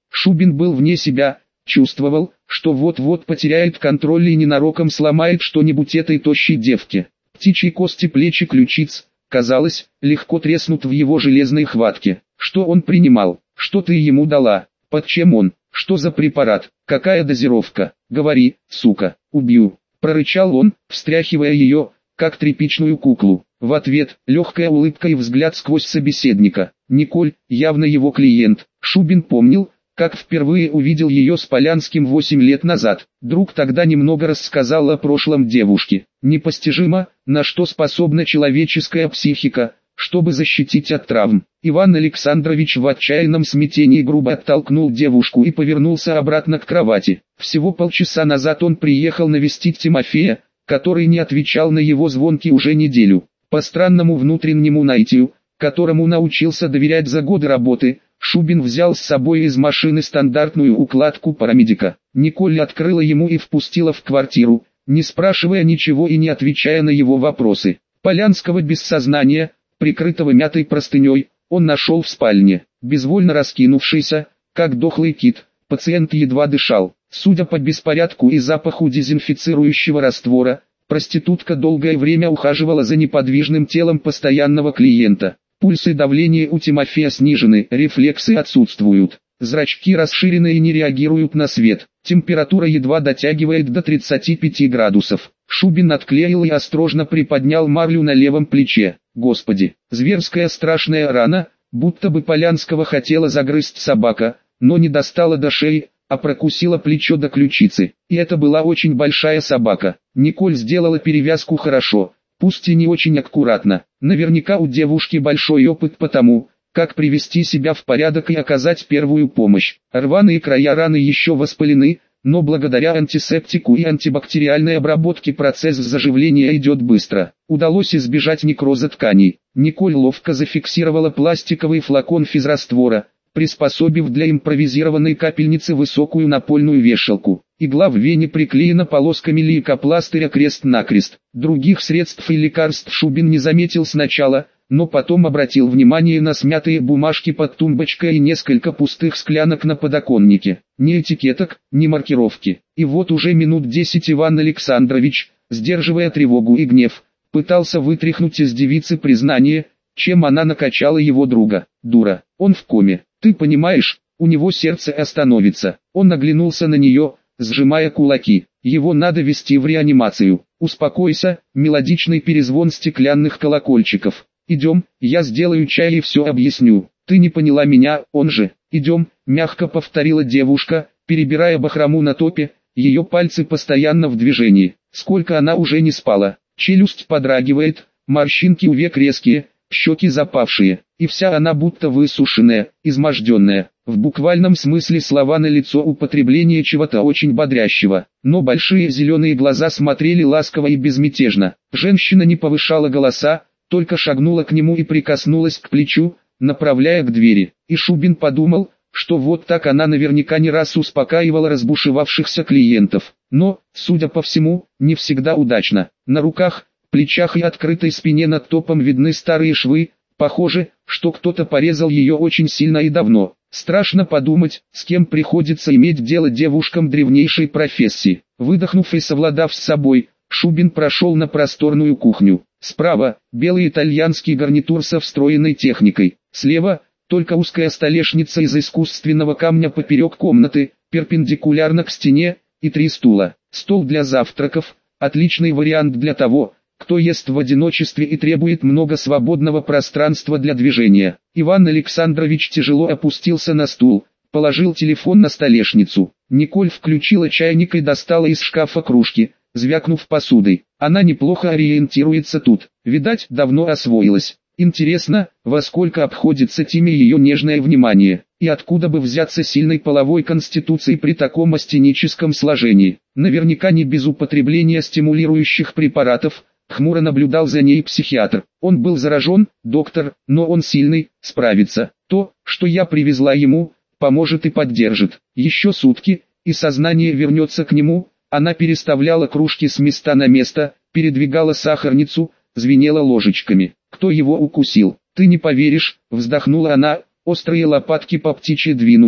Шубин был вне себя, чувствовал, что вот-вот потеряет контроль и ненароком сломает что-нибудь этой тощей девке. Птичьи кости плеч и ключиц, казалось, легко треснут в его железной хватке. Что он принимал? Что ты ему дала? Под чем он? Что за препарат? Какая дозировка? Говори, сука, убью. Прорычал он, встряхивая ее, как тряпичную куклу. В ответ, легкая улыбка и взгляд сквозь собеседника. Николь, явно его клиент. Шубин помнил, как впервые увидел ее с Полянским восемь лет назад. Друг тогда немного рассказал о прошлом девушки. Непостижимо, на что способна человеческая психика, чтобы защитить от травм. Иван Александрович в отчаянном смятении грубо оттолкнул девушку и повернулся обратно к кровати. Всего полчаса назад он приехал навестить Тимофея, который не отвечал на его звонки уже неделю. По странному внутреннему наитию, которому научился доверять за годы работы, Шубин взял с собой из машины стандартную укладку парамедика. Николь открыла ему и впустила в квартиру, не спрашивая ничего и не отвечая на его вопросы. Полянского без сознания, прикрытого мятой простыней, он нашел в спальне. Безвольно раскинувшийся, как дохлый кит, пациент едва дышал. Судя по беспорядку и запаху дезинфицирующего раствора, проститутка долгое время ухаживала за неподвижным телом постоянного клиента. Пульс и давление у Тимофея снижены, рефлексы отсутствуют. Зрачки расширены и не реагируют на свет. Температура едва дотягивает до тридцати пяти градусов. Шубин отклеил и осторожно приподнял марлю на левом плече. Господи, зверская страшная рана, будто бы Полянского хотела загрызть собака, но не достала до шеи, а прокусила плечо до ключицы. И это была очень большая собака. Николь сделала перевязку хорошо, пусть и не очень аккуратно. Наверняка у девушки большой опыт по тому, как привести себя в порядок и оказать первую помощь. Рваные края раны еще воспалены, но благодаря антисептику и антибактериальной обработке процесс заживления идет быстро. Удалось избежать некроза тканей. Николь ловко зафиксировала пластиковый флакон физраствора, приспособив для импровизированной капельницы высокую напольную вешалку. Игла в вене приклеена полосками лейкопластыря крест-накрест. Других средств и лекарств Шубин не заметил сначала, но потом обратил внимание на смятые бумажки под тумбочкой и несколько пустых склянок на подоконнике. Ни этикеток, ни маркировки. И вот уже минут десять Иван Александрович, сдерживая тревогу и гнев, пытался вытряхнуть из девицы признание, чем она накачала его друга. Дура, он в коме. Ты понимаешь, у него сердце остановится. Он оглянулся на нее, сжимая кулаки. Его надо вести в реанимацию. Успокойся, мелодичный перезвон стеклянных колокольчиков. Идем, я сделаю чай и все объясню. Ты не поняла меня, он же. Идем, мягко повторила девушка, перебирая бахрому на топе, ее пальцы постоянно в движении. Сколько она уже не спала. Челюсть подрагивает, морщинки у век резкие, щеки запавшие, и вся она будто высушенная, изможденная. В буквальном смысле слова на лицо употребление чего-то очень бодрящего, но большие зеленые глаза смотрели ласково и безмятежно. Женщина не повышала голоса, только шагнула к нему и прикоснулась к плечу, направляя к двери. И Шубин подумал, что вот так она наверняка не раз успокаивала разбушевавшихся клиентов. Но, судя по всему, не всегда удачно. На руках, плечах и открытой спине над топом видны старые швы, похоже, что кто-то порезал ее очень сильно и давно. Страшно подумать, с кем приходится иметь дело девушкам древнейшей профессии. Выдохнув и совладав с собой, Шубин прошел на просторную кухню. Справа – белый итальянский гарнитур со встроенной техникой. Слева – только узкая столешница из искусственного камня поперек комнаты, перпендикулярно к стене, и три стула. Стол для завтраков – отличный вариант для того, кто ест в одиночестве и требует много свободного пространства для движения. Иван Александрович тяжело опустился на стул, положил телефон на столешницу. Николь включила чайник и достала из шкафа кружки, звякнув посудой. Она неплохо ориентируется тут, видать, давно освоилась. Интересно, во сколько обходится Тиме ее нежное внимание, и откуда бы взяться сильной половой конституции при таком астеническом сложении. Наверняка не без употребления стимулирующих препаратов. Хмуро наблюдал за ней психиатр. Он был заражен, доктор, но он сильный, справится. То, что я привезла ему, поможет и поддержит. Еще сутки, и сознание вернется к нему. Она переставляла кружки с места на место, передвигала сахарницу, звенела ложечками. Кто его укусил? Ты не поверишь, вздохнула она, острые лопатки по птичьи двинулись,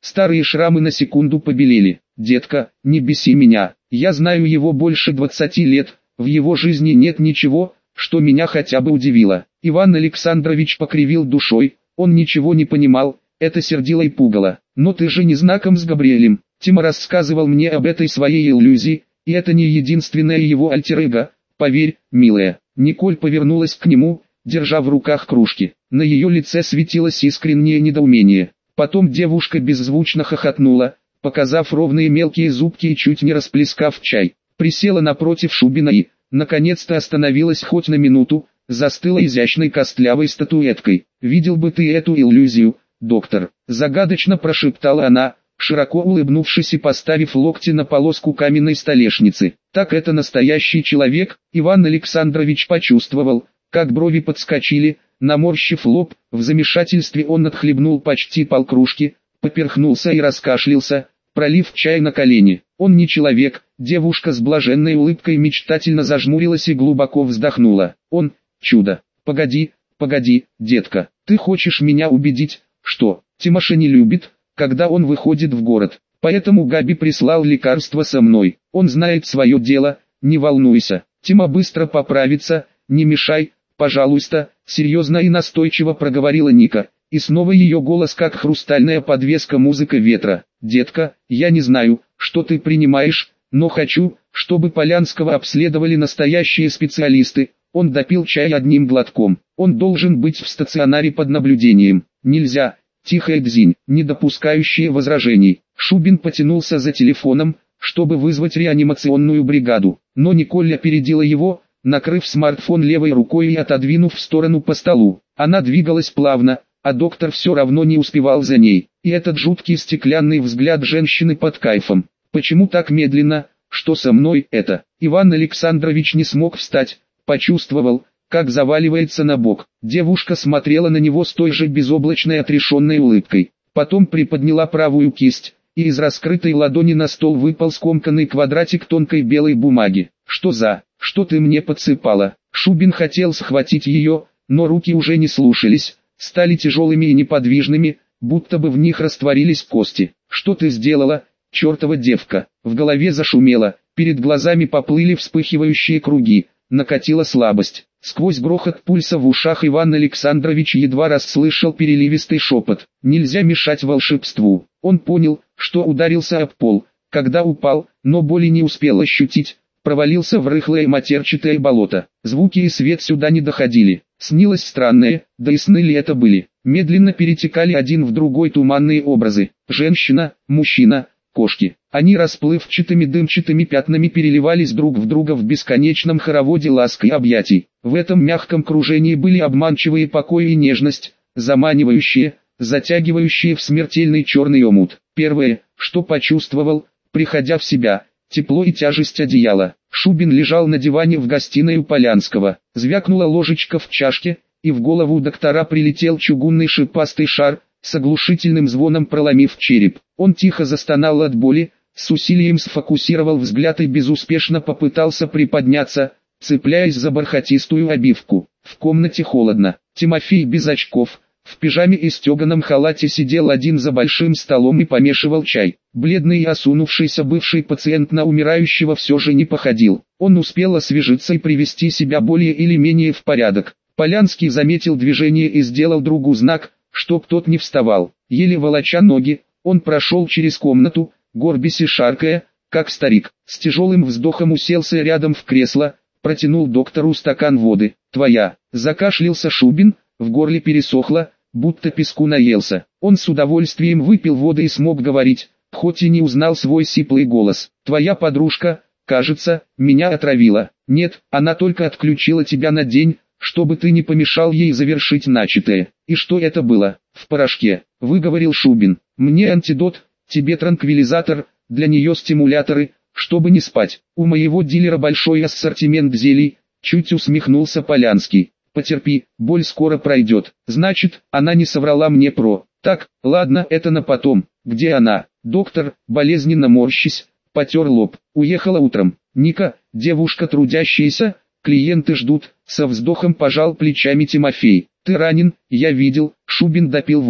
Старые шрамы на секунду побелели. «Детка, не беси меня, я знаю его больше двадцати лет, в его жизни нет ничего, что меня хотя бы удивило». Иван Александрович покривил душой, он ничего не понимал, это сердило и пугало. «Но ты же не знаком с Габриэлем. Тима рассказывал мне об этой своей иллюзии, и это не единственное его альтер-эго, поверь, милая». Николь повернулась к нему, держа в руках кружки. На ее лице светилось искреннее недоумение. Потом девушка беззвучно хохотнула, показав ровные мелкие зубки и чуть не расплескав чай. Присела напротив Шубина и, наконец-то остановилась хоть на минуту, застыла изящной костлявой статуэткой. «Видел бы ты эту иллюзию, доктор», — загадочно прошептала она, широко улыбнувшись и поставив локти на полоску каменной столешницы. «Так это настоящий человек?» Иван Александрович почувствовал, как брови подскочили, наморщив лоб, в замешательстве он отхлебнул почти полкружки, поперхнулся и раскашлялся, пролив чай на колени. «Он не человек», девушка с блаженной улыбкой мечтательно зажмурилась и глубоко вздохнула. «Он — чудо». «Погоди, погоди, детка, ты хочешь меня убедить, что Тимоша не любит, когда он выходит в город? Поэтому Габи прислал лекарство со мной. Он знает свое дело, не волнуйся. Тима быстро поправится, не мешай, пожалуйста», серьезно и настойчиво проговорила Ника. И снова ее голос как хрустальная подвеска музыка ветра. «Детка, я не знаю, что ты принимаешь, но хочу, чтобы Полянского обследовали настоящие специалисты». Он допил чай одним глотком. «Он должен быть в стационаре под наблюдением». «Нельзя». Тихая дзинь, не допускающая возражений. Шубин потянулся за телефоном, чтобы вызвать реанимационную бригаду. Но Николь опередила его, накрыв смартфон левой рукой и отодвинув в сторону по столу. Она двигалась плавно, а доктор все равно не успевал за ней. И этот жуткий стеклянный взгляд женщины под кайфом. «Почему так медленно? Что со мной это?» Иван Александрович не смог встать, почувствовал, как заваливается на бок. Девушка смотрела на него с той же безоблачной отрешенной улыбкой. Потом приподняла правую кисть, и из раскрытой ладони на стол выпал скомканный квадратик тонкой белой бумаги. «Что за... что ты мне подсыпала?» Шубин хотел схватить ее, но руки уже не слушались, стали тяжелыми и неподвижными, будто бы в них растворились кости. «Что ты сделала, чертова девка?» В голове зашумело, перед глазами поплыли вспыхивающие круги, накатила слабость. Сквозь грохот пульса в ушах Иван Александрович едва расслышал переливистый шепот. «Нельзя мешать волшебству». Он понял, что ударился об пол, когда упал, но боли не успел ощутить, провалился в рыхлое матерчатое болото. Звуки и свет сюда не доходили. Снилось странное, да и сны ли это были. Медленно перетекали один в другой туманные образы. Женщина, мужчина, кошки. Они расплывчатыми дымчатыми пятнами переливались друг в друга в бесконечном хороводе ласк и объятий. В этом мягком кружении были обманчивые покой и нежность, заманивающие, затягивающие в смертельный черный омут. Первое, что почувствовал, приходя в себя, тепло и тяжесть одеяла. Шубин лежал на диване в гостиной у Полянского. Звякнула ложечка в чашке, и в голову доктора прилетел чугунный шипастый шар, с оглушительным звоном проломив череп. Он тихо застонал от боли, с усилием сфокусировал взгляд и безуспешно попытался приподняться, цепляясь за бархатистую обивку. В комнате холодно. Тимофей без очков, в пижаме и стеганом халате сидел один за большим столом и помешивал чай. Бледный и осунувшийся бывший пациент на умирающего все же не походил. Он успел освежиться и привести себя более или менее в порядок. Полянский заметил движение и сделал другу знак, чтоб тот не вставал. Еле волоча ноги, он прошел через комнату, горбясь и шаркая, как старик. С тяжелым вздохом уселся рядом в кресло, протянул доктору стакан воды. «Твоя». Закашлялся Шубин, в горле пересохло, будто песку наелся. Он с удовольствием выпил воды и смог говорить, хоть и не узнал свой сиплый голос. «Твоя подружка, кажется, меня отравила». «Нет, она только отключила тебя на день, чтобы ты не помешал ей завершить начатое». «И что это было?» «В порошке», — выговорил Шубин. «Мне антидот, тебе транквилизатор, для нее стимуляторы, чтобы не спать. У моего дилера большой ассортимент зелий», — чуть усмехнулся Полянский. «Потерпи, боль скоро пройдет». «Значит, она не соврала мне про...» «Так, ладно, это на потом. Где она?» Доктор, болезненно морщись, потер лоб. «Уехала утром». «Ника, девушка трудящаяся, клиенты ждут», — со вздохом пожал плечами Тимофей. «Ты ранен, я видел». Шубин допил воду.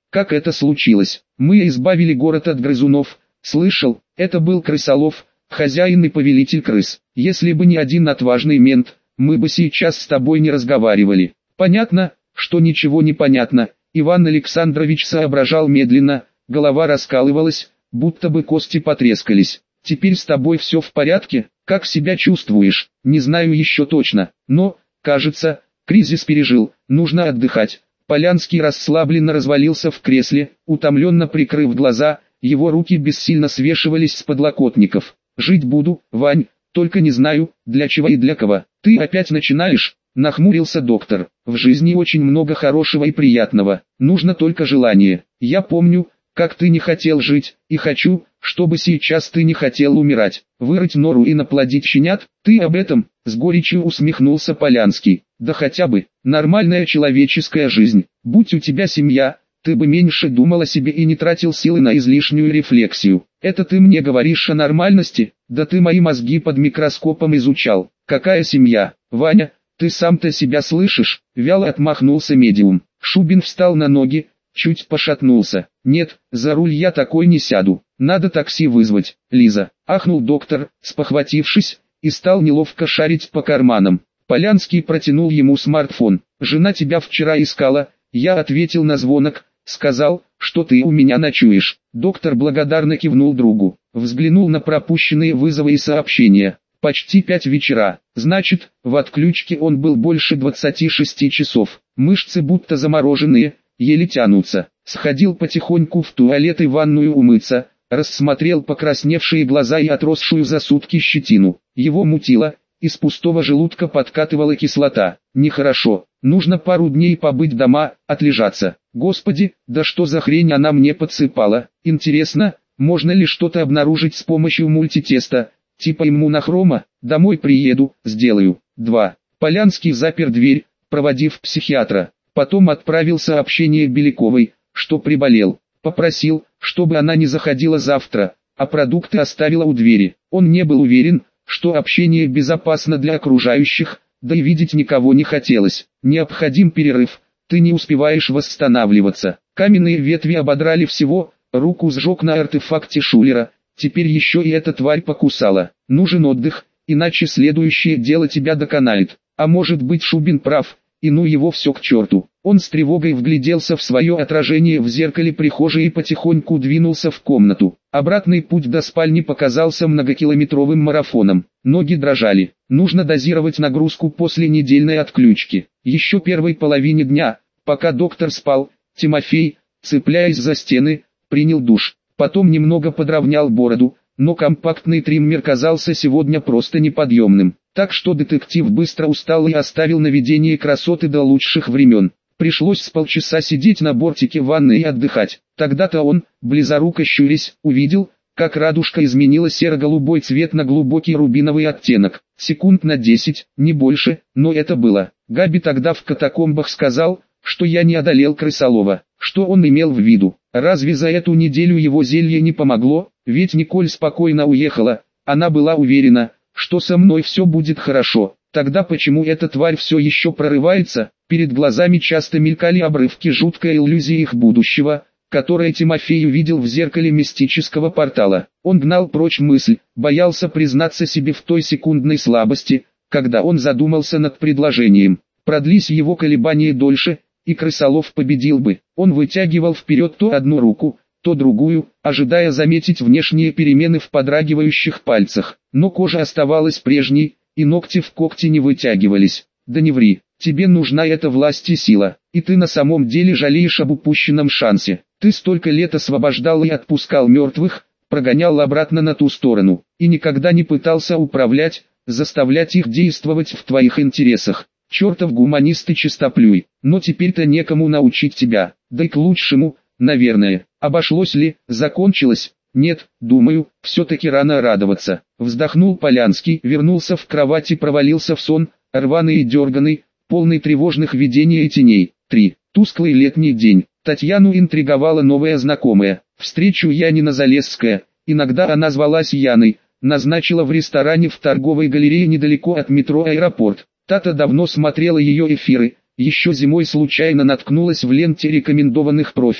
Как это случилось? Мы избавили город от грызунов. Слышал, это был крысолов, хозяин и повелитель крыс. Если бы не один отважный мент, мы бы сейчас с тобой не разговаривали. Понятно, что ничего не понятно. Иван Александрович соображал медленно, голова раскалывалась, будто бы кости потрескались. Теперь с тобой все в порядке? Как себя чувствуешь? Не знаю еще точно, но, кажется, кризис пережил, нужно отдыхать. Полянский расслабленно развалился в кресле, утомленно прикрыв глаза, его руки бессильно свешивались с подлокотников. «Жить буду, Вань, только не знаю, для чего и для кого. Ты опять начинаешь?» — нахмурился доктор. «В жизни очень много хорошего и приятного, нужно только желание. Я помню, как ты не хотел жить, и хочу, чтобы сейчас ты не хотел умирать. Вырыть нору и наплодить щенят, ты об этом?» — с горечью усмехнулся Полянский. «Да хотя бы, нормальная человеческая жизнь. Будь у тебя семья, ты бы меньше думал о себе и не тратил силы на излишнюю рефлексию. Это ты мне говоришь о нормальности? Да ты мои мозги под микроскопом изучал. Какая семья? Ваня, ты сам-то себя слышишь?» — вяло отмахнулся медиум. Шубин встал на ноги, чуть пошатнулся. «Нет, за руль я такой не сяду. Надо такси вызвать, Лиза», — ахнул доктор, спохватившись, и стал неловко шарить по карманам. Полянский протянул ему смартфон. «Жена тебя вчера искала, я ответил на звонок, сказал, что ты у меня ночуешь». Доктор благодарно кивнул другу, взглянул на пропущенные вызовы и сообщения. Почти пять вечера, значит, в отключке он был больше двадцати шести часов. Мышцы будто замороженные, еле тянутся. Сходил потихоньку в туалет и ванную умыться, рассмотрел покрасневшие глаза и отросшую за сутки щетину. Его мутило, из пустого желудка подкатывала кислота. Нехорошо, нужно пару дней побыть дома, отлежаться. Господи, да что за хрень она мне подсыпала? Интересно, можно ли что-то обнаружить с помощью мультитеста, типа иммунохрома? Домой приеду, сделаю. два. Полянский запер дверь, проводив психиатра. Потом отправил сообщение Беляковой, что приболел. Попросил, чтобы она не заходила завтра, а продукты оставила у двери. Он не был уверен, что общение безопасно для окружающих, да и видеть никого не хотелось. «Необходим перерыв, ты не успеваешь восстанавливаться». Каменные ветви ободрали всего, руку сжег на артефакте Шулера, теперь еще и эта тварь покусала. Нужен отдых, иначе следующее дело тебя доконает. А может быть, Шубин прав, и ну его все к черту. Он с тревогой вгляделся в свое отражение в зеркале прихожей и потихоньку двинулся в комнату. Обратный путь до спальни показался многокилометровым марафоном. Ноги дрожали. Нужно дозировать нагрузку после недельной отключки. Еще первой половине дня, пока доктор спал, Тимофей, цепляясь за стены, принял душ. Потом немного подровнял бороду, но компактный триммер казался сегодня просто неподъемным. Так что детектив быстро устал и оставил наведение красоты до лучших времен. Пришлось с полчаса сидеть на бортике ванны и отдыхать. Тогда-то он, близоруко щурясь, увидел, как радужка изменила серо-голубой цвет на глубокий рубиновый оттенок. Секунд на десять, не больше, но это было. Габи тогда в катакомбах сказал, что я не одолел крысолова. Что он имел в виду? Разве за эту неделю его зелье не помогло? Ведь Николь спокойно уехала, она была уверена, что со мной все будет хорошо. Тогда почему эта тварь все еще прорывается? Перед глазами часто мелькали обрывки жуткой иллюзии их будущего, которое Тимофей увидел в зеркале мистического портала. Он гнал прочь мысль, боялся признаться себе в той секундной слабости, когда он задумался над предложением. Продлись его колебания дольше, и крысолов победил бы. Он вытягивал вперед то одну руку, то другую, ожидая заметить внешние перемены в подрагивающих пальцах. Но кожа оставалась прежней, и ногти в когти не вытягивались. «Да не ври, тебе нужна эта власть и сила, и ты на самом деле жалеешь об упущенном шансе. Ты столько лет освобождал и отпускал мертвых, прогонял обратно на ту сторону, и никогда не пытался управлять, заставлять их действовать в твоих интересах. Чертов гуманист и чистоплюй, но теперь-то некому научить тебя, да и к лучшему, наверное. Обошлось ли, закончилось? Нет, думаю, все-таки рано радоваться». Вздохнул Полянский, вернулся в кровать и провалился в сон, рваный и дерганый, полный тревожных видений и теней. три. Тусклый летний день. Татьяну интриговала новая знакомая. Встречу Янина Залесская, иногда она звалась Яной, назначила в ресторане в торговой галерее недалеко от метро «Аэропорт». Тата давно смотрела ее эфиры, еще зимой случайно наткнулась в ленте рекомендованных профилей.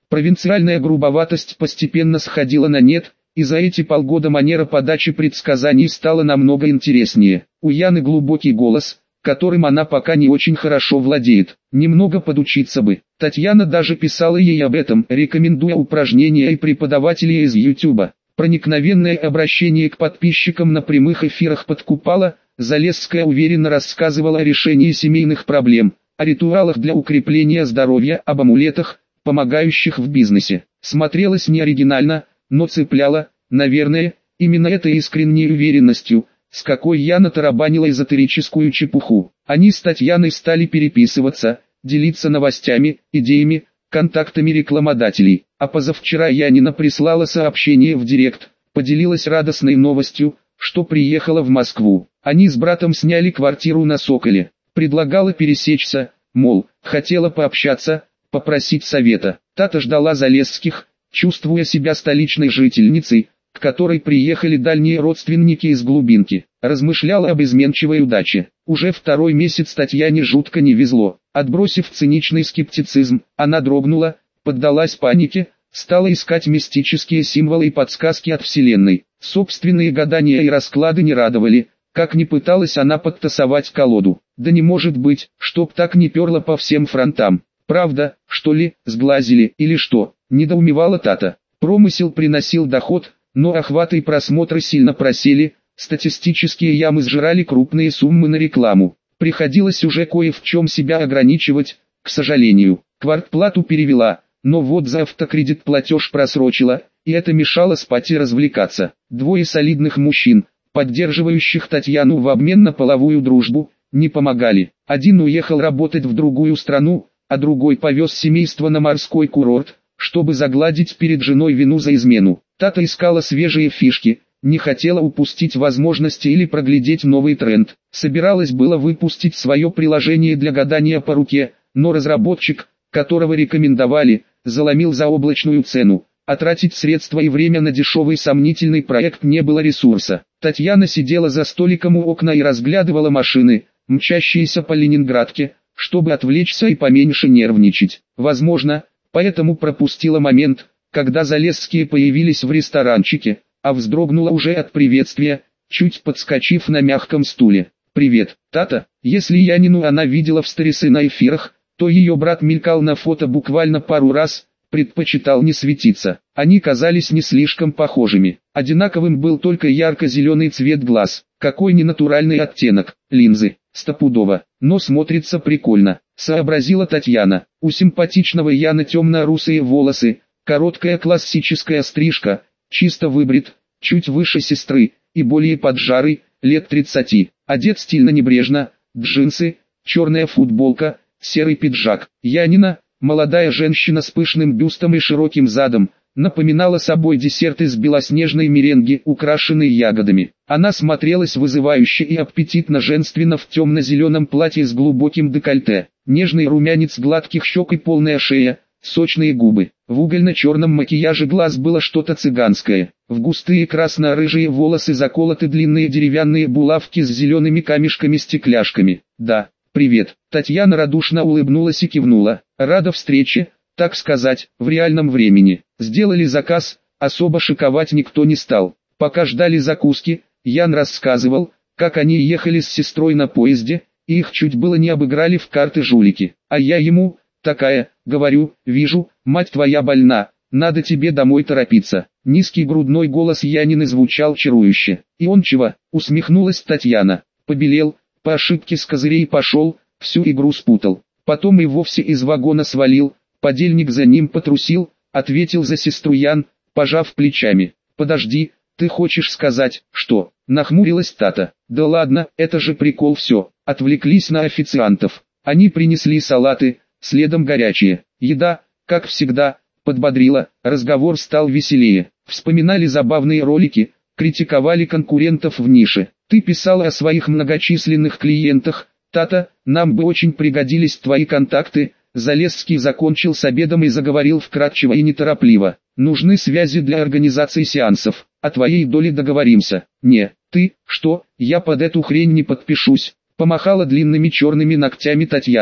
Провинциальная грубоватость постепенно сходила на нет, и за эти полгода манера подачи предсказаний стала намного интереснее. У Яны глубокий голос, которым она пока не очень хорошо владеет. Немного подучиться бы. Татьяна даже писала ей об этом, рекомендуя упражнения и преподавателей из Ютуба. Проникновенное обращение к подписчикам на прямых эфирах подкупало. Залесская уверенно рассказывала о решении семейных проблем, о ритуалах для укрепления здоровья, об амулетах, помогающих в бизнесе. Смотрелась не оригинально, но цепляла, наверное, именно этой искренней уверенностью, с какой Яна тарабанила эзотерическую чепуху. Они с Татьяной стали переписываться, делиться новостями, идеями, контактами рекламодателей. А позавчера Янина прислала сообщение в директ, поделилась радостной новостью, что приехала в Москву. Они с братом сняли квартиру на Соколе. Предлагала пересечься, мол, хотела пообщаться, попросить совета. Тата ждала Залесских, чувствуя себя столичной жительницей, к которой приехали дальние родственники из глубинки. Размышляла об изменчивой удаче. Уже второй месяц Татьяне жутко не везло. Отбросив циничный скептицизм, она дрогнула, поддалась панике, стала искать мистические символы и подсказки от Вселенной. Собственные гадания и расклады не радовали, как ни пыталась она подтасовать колоду. Да не может быть, чтоб так не перло по всем фронтам. Правда, что ли, сглазили или что, недоумевала Тата. Промысел приносил доход, но охваты и просмотры сильно просели, статистические ямы сжирали крупные суммы на рекламу. Приходилось уже кое в чем себя ограничивать, к сожалению. Квартплату перевела, но вот за автокредит платеж просрочила, и это мешало спать и развлекаться. Двое солидных мужчин, поддерживающих Татьяну в обмен на половую дружбу, не помогали. Один уехал работать в другую страну, а другой повез семейство на морской курорт, чтобы загладить перед женой вину за измену. Тата искала свежие фишки, не хотела упустить возможности или проглядеть новый тренд. Собиралась было выпустить свое приложение для гадания по руке, но разработчик, которого рекомендовали, заломил заоблачную цену, а тратить средства и время на дешевый сомнительный проект не было ресурса. Татьяна сидела за столиком у окна и разглядывала машины, мчащиеся по Ленинградке, чтобы отвлечься и поменьше нервничать. Возможно, поэтому пропустила момент, когда Залесские появились в ресторанчике, а вздрогнула уже от приветствия, чуть подскочив на мягком стуле. «Привет, Тата». Если Янину она видела в сторисы на эфирах, то ее брат мелькал на фото буквально пару раз, предпочитал не светиться. Они казались не слишком похожими. Одинаковым был только ярко-зеленый цвет глаз, какой ненатуральный оттенок, линзы, стопудово, но смотрится прикольно, сообразила Татьяна. У симпатичного Яны темно-русые волосы, короткая классическая стрижка, чисто выбрит, чуть выше сестры, и более поджарый, лет тридцати. Одет стильно небрежно, джинсы, черная футболка, серый пиджак. Янина, молодая женщина с пышным бюстом и широким задом, напоминала собой десерт из белоснежной меренги, украшенной ягодами. Она смотрелась вызывающе и аппетитно-женственно в темно-зеленом платье с глубоким декольте. Нежный румянец гладких щек и полная шея, сочные губы. В угольно-черном макияже глаз было что-то цыганское. В густые красно-рыжие волосы заколоты длинные деревянные булавки с зелеными камешками-стекляшками. «Да, привет». Татьяна радушно улыбнулась и кивнула. «Рада встрече, так сказать, в реальном времени». Сделали заказ, особо шиковать никто не стал. Пока ждали закуски, Ян рассказывал, как они ехали с сестрой на поезде, и их чуть было не обыграли в карты жулики. А я ему, такая, говорю, вижу, мать твоя больна, надо тебе домой торопиться. Низкий грудной голос Янины звучал чарующе. И он чего, усмехнулась Татьяна, побелел, по ошибке с козырей пошел, всю игру спутал. Потом и вовсе из вагона свалил, подельник за ним потрусил, ответил за сестру Ян, пожав плечами. «Подожди, ты хочешь сказать, что?» Нахмурилась Тата. «Да ладно, это же прикол все». Отвлеклись на официантов. Они принесли салаты, следом горячие. Еда, как всегда, подбодрила, разговор стал веселее. Вспоминали забавные ролики, критиковали конкурентов в нише. «Ты писала о своих многочисленных клиентах, Тата, нам бы очень пригодились твои контакты». Залесский закончил с обедом и заговорил вкратчиво и неторопливо. «Нужны связи для организации сеансов, о твоей доле договоримся». «Не, ты, что, я под эту хрень не подпишусь», помахала длинными черными ногтями Татьяна.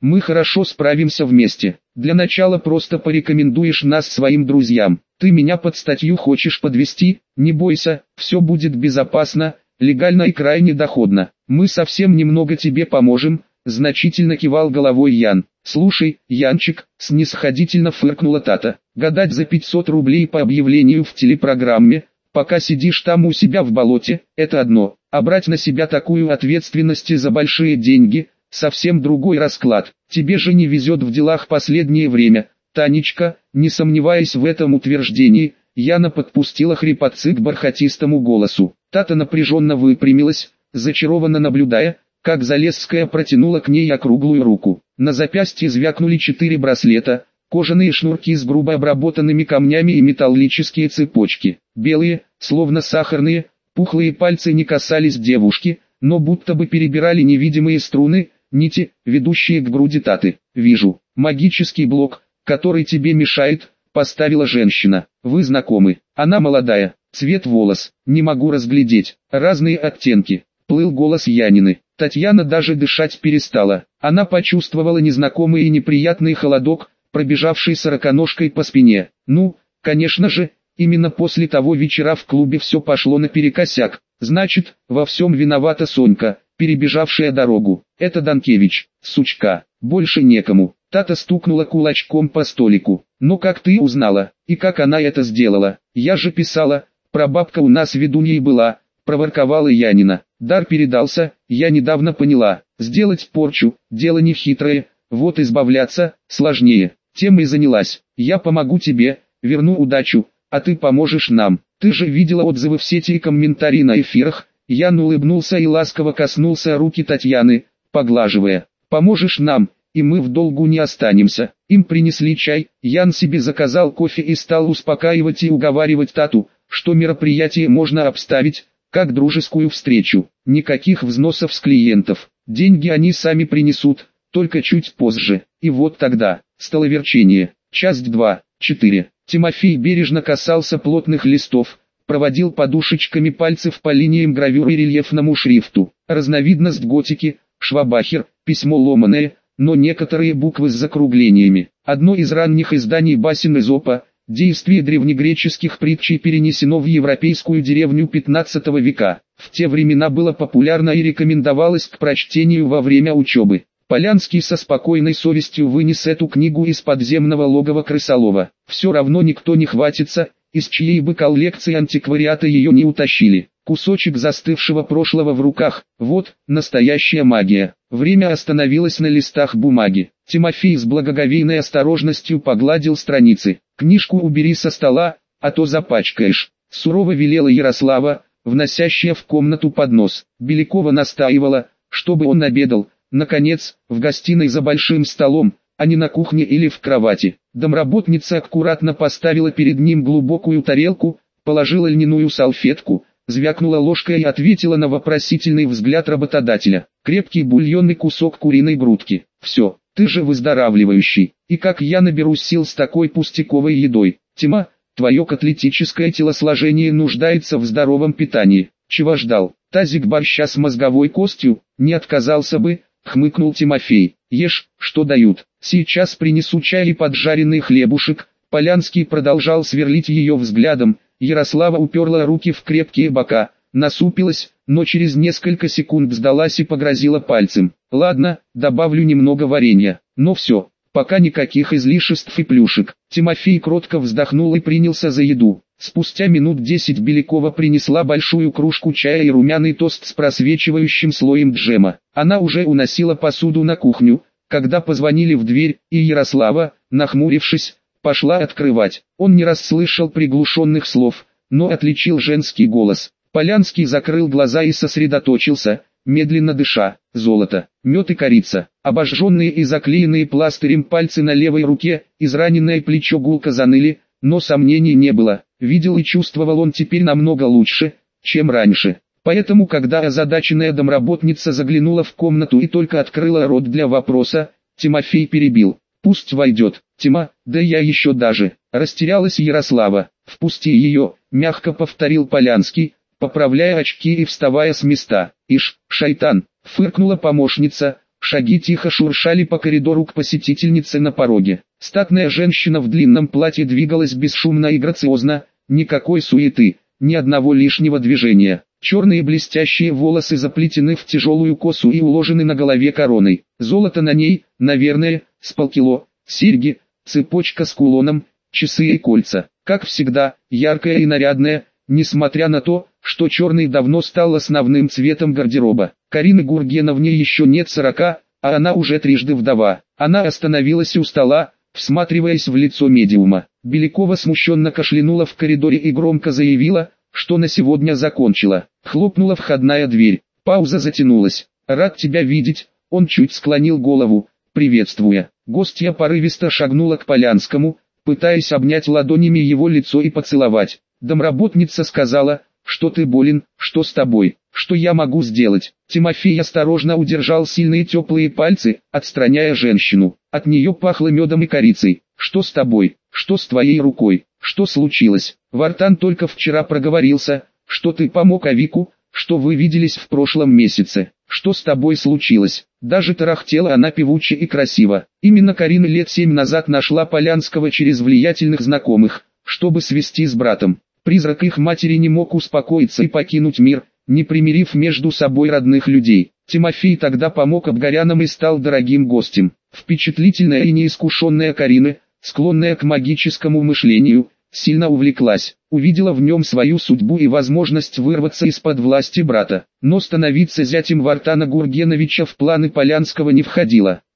Мы хорошо справимся вместе. Для начала просто порекомендуешь нас своим друзьям. Ты меня под статью хочешь подвести? Не бойся, все будет безопасно, легально и крайне доходно. Мы совсем немного тебе поможем, значительно кивал головой Ян. Слушай, Янчик, снисходительно фыркнула Тата. Гадать за пятьсот рублей по объявлению в телепрограмме, пока сидишь там у себя в болоте, это одно, а брать на себя такую ответственность за большие деньги, совсем другой расклад. Тебе же не везет в делах последнее время, Танечка. Не сомневаясь в этом утверждении, Яна подпустила хрипотцы к бархатистому голосу. Тата напряженно выпрямилась, зачарованно наблюдая, как Залесская протянула к ней округлую руку. На запястье звякнули четыре браслета, кожаные шнурки с грубо обработанными камнями и металлические цепочки. Белые, словно сахарные, пухлые пальцы не касались девушки, но будто бы перебирали невидимые струны, нити, ведущие к груди Таты. «Вижу, магический блок, который тебе мешает», — поставила женщина. «Вы знакомы?» «Она молодая, цвет волос, не могу разглядеть, разные оттенки», — плыл голос Янины. Татьяна даже дышать перестала. Она почувствовала незнакомый и неприятный холодок, пробежавший сороконожкой по спине. Ну, конечно же, именно после того вечера в клубе все пошло наперекосяк. Значит, во всем виновата Сонька, перебежавшая дорогу. Это Данкевич, сучка, больше некому. Тата стукнула кулачком по столику. «Ну как ты узнала? И как она это сделала? Я же писала, прабабка у нас ведуньей была», — проворковала Янина. «Дар передался, я недавно поняла. Сделать порчу, дело не хитрое, вот избавляться, сложнее. Тем и занялась. Я помогу тебе, верну удачу, а ты поможешь нам. Ты же видела отзывы в сети и комментарии на эфирах». Ян улыбнулся и ласково коснулся руки Татьяны, поглаживая. «Поможешь нам, и мы в долгу не останемся». Им принесли чай, Ян себе заказал кофе и стал успокаивать и уговаривать Тату, что мероприятие можно обставить как дружескую встречу. Никаких взносов с клиентов, деньги они сами принесут, только чуть позже. И вот тогда, столоверчение, часть два, четыре. Тимофей бережно касался плотных листов, проводил подушечками пальцев по линиям гравюры и рельефному шрифту. Разновидность готики, швабахер, письмо ломаное, но некоторые буквы с закруглениями. Одно из ранних изданий басен Эзопа, действие древнегреческих притчей перенесено в европейскую деревню пятнадцатого века. В те времена было популярно и рекомендовалось к прочтению во время учебы. Полянский со спокойной совестью вынес эту книгу из подземного логова крысолова. Все равно никто не хватится, из чьей бы коллекции антиквариата ее не утащили. Кусочек застывшего прошлого в руках, вот, настоящая магия. Время остановилось на листах бумаги. Тимофей с благоговейной осторожностью погладил страницы. «Книжку убери со стола, а то запачкаешь», — сурово велела Ярослава, вносящая в комнату поднос. Белякова настаивала, чтобы он обедал, наконец, в гостиной за большим столом, а не на кухне или в кровати. Домработница аккуратно поставила перед ним глубокую тарелку, положила льняную салфетку, звякнула ложкой и ответила на вопросительный взгляд работодателя. «Крепкий бульонный кусок куриной грудки. Все, ты же выздоравливающий. И как я наберу сил с такой пустяковой едой? Тима, твое атлетическое телосложение нуждается в здоровом питании. Чего ждал? Тазик борща с мозговой костью? Не отказался бы», — хмыкнул Тимофей. «Ешь, что дают. Сейчас принесу чай и поджаренный хлебушек». Полянский продолжал сверлить ее взглядом. Ярослава уперла руки в крепкие бока, насупилась, но через несколько секунд сдалась и погрозила пальцем. «Ладно, добавлю немного варенья, но все, пока никаких излишеств и плюшек». Тимофей кротко вздохнул и принялся за еду. Спустя минут десять Белякова принесла большую кружку чая и румяный тост с просвечивающим слоем джема. Она уже уносила посуду на кухню, когда позвонили в дверь, и Ярослава, нахмурившись, пошла открывать. Он не расслышал приглушенных слов, но отличил женский голос. Полянский закрыл глаза и сосредоточился, медленно дыша. Золото, мед и корица, обожженные и заклеенные пластырем пальцы на левой руке, израненное плечо гулко заныли, но сомнений не было. Видел и чувствовал он теперь намного лучше, чем раньше. Поэтому, когда озадаченная домработница заглянула в комнату и только открыла рот для вопроса, Тимофей перебил. «Пусть войдет, Тима, да я еще даже». Растерялась Ярослава. «Впусти ее», — мягко повторил Полянский, поправляя очки и вставая с места. «Ишь, шайтан», — фыркнула помощница, Шаги тихо шуршали по коридору к посетительнице на пороге. Статная женщина в длинном платье двигалась бесшумно и грациозно, никакой суеты, ни одного лишнего движения. Черные блестящие волосы заплетены в тяжелую косу и уложены на голове короной. Золото на ней, наверное, с полкило, серьги, цепочка с кулоном, часы и кольца. Как всегда, яркая и нарядная, несмотря на то, что черный давно стал основным цветом гардероба. Карины Гургеновне еще нет сорока, а она уже трижды вдова. Она остановилась у стола, всматриваясь в лицо медиума. Белякова смущенно кашлянула в коридоре и громко заявила, что на сегодня закончила. Хлопнула входная дверь. Пауза затянулась. «Рад тебя видеть», — он чуть склонил голову, приветствуя. Гостья порывисто шагнула к Полянскому, пытаясь обнять ладонями его лицо и поцеловать. Домработница сказала, что ты болен, что с тобой, что я могу сделать. Тимофей осторожно удержал сильные теплые пальцы, отстраняя женщину. От нее пахло медом и корицей. Что с тобой, что с твоей рукой, что случилось? Вартан только вчера проговорился, что ты помог Авику, что вы виделись в прошлом месяце. Что с тобой случилось? Даже тарахтела она певуче и красиво. Именно Карина лет семь назад нашла Полянского через влиятельных знакомых, чтобы свести с братом. Призрак их матери не мог успокоиться и покинуть мир, не примирив между собой родных людей. Тимофей тогда помог Абгарянам и стал дорогим гостем. Впечатлительная и неискушенная Карина, склонная к магическому мышлению, сильно увлеклась, увидела в нем свою судьбу и возможность вырваться из-под власти брата. Но становиться зятем Вартана Гургеновича в планы Полянского не входило.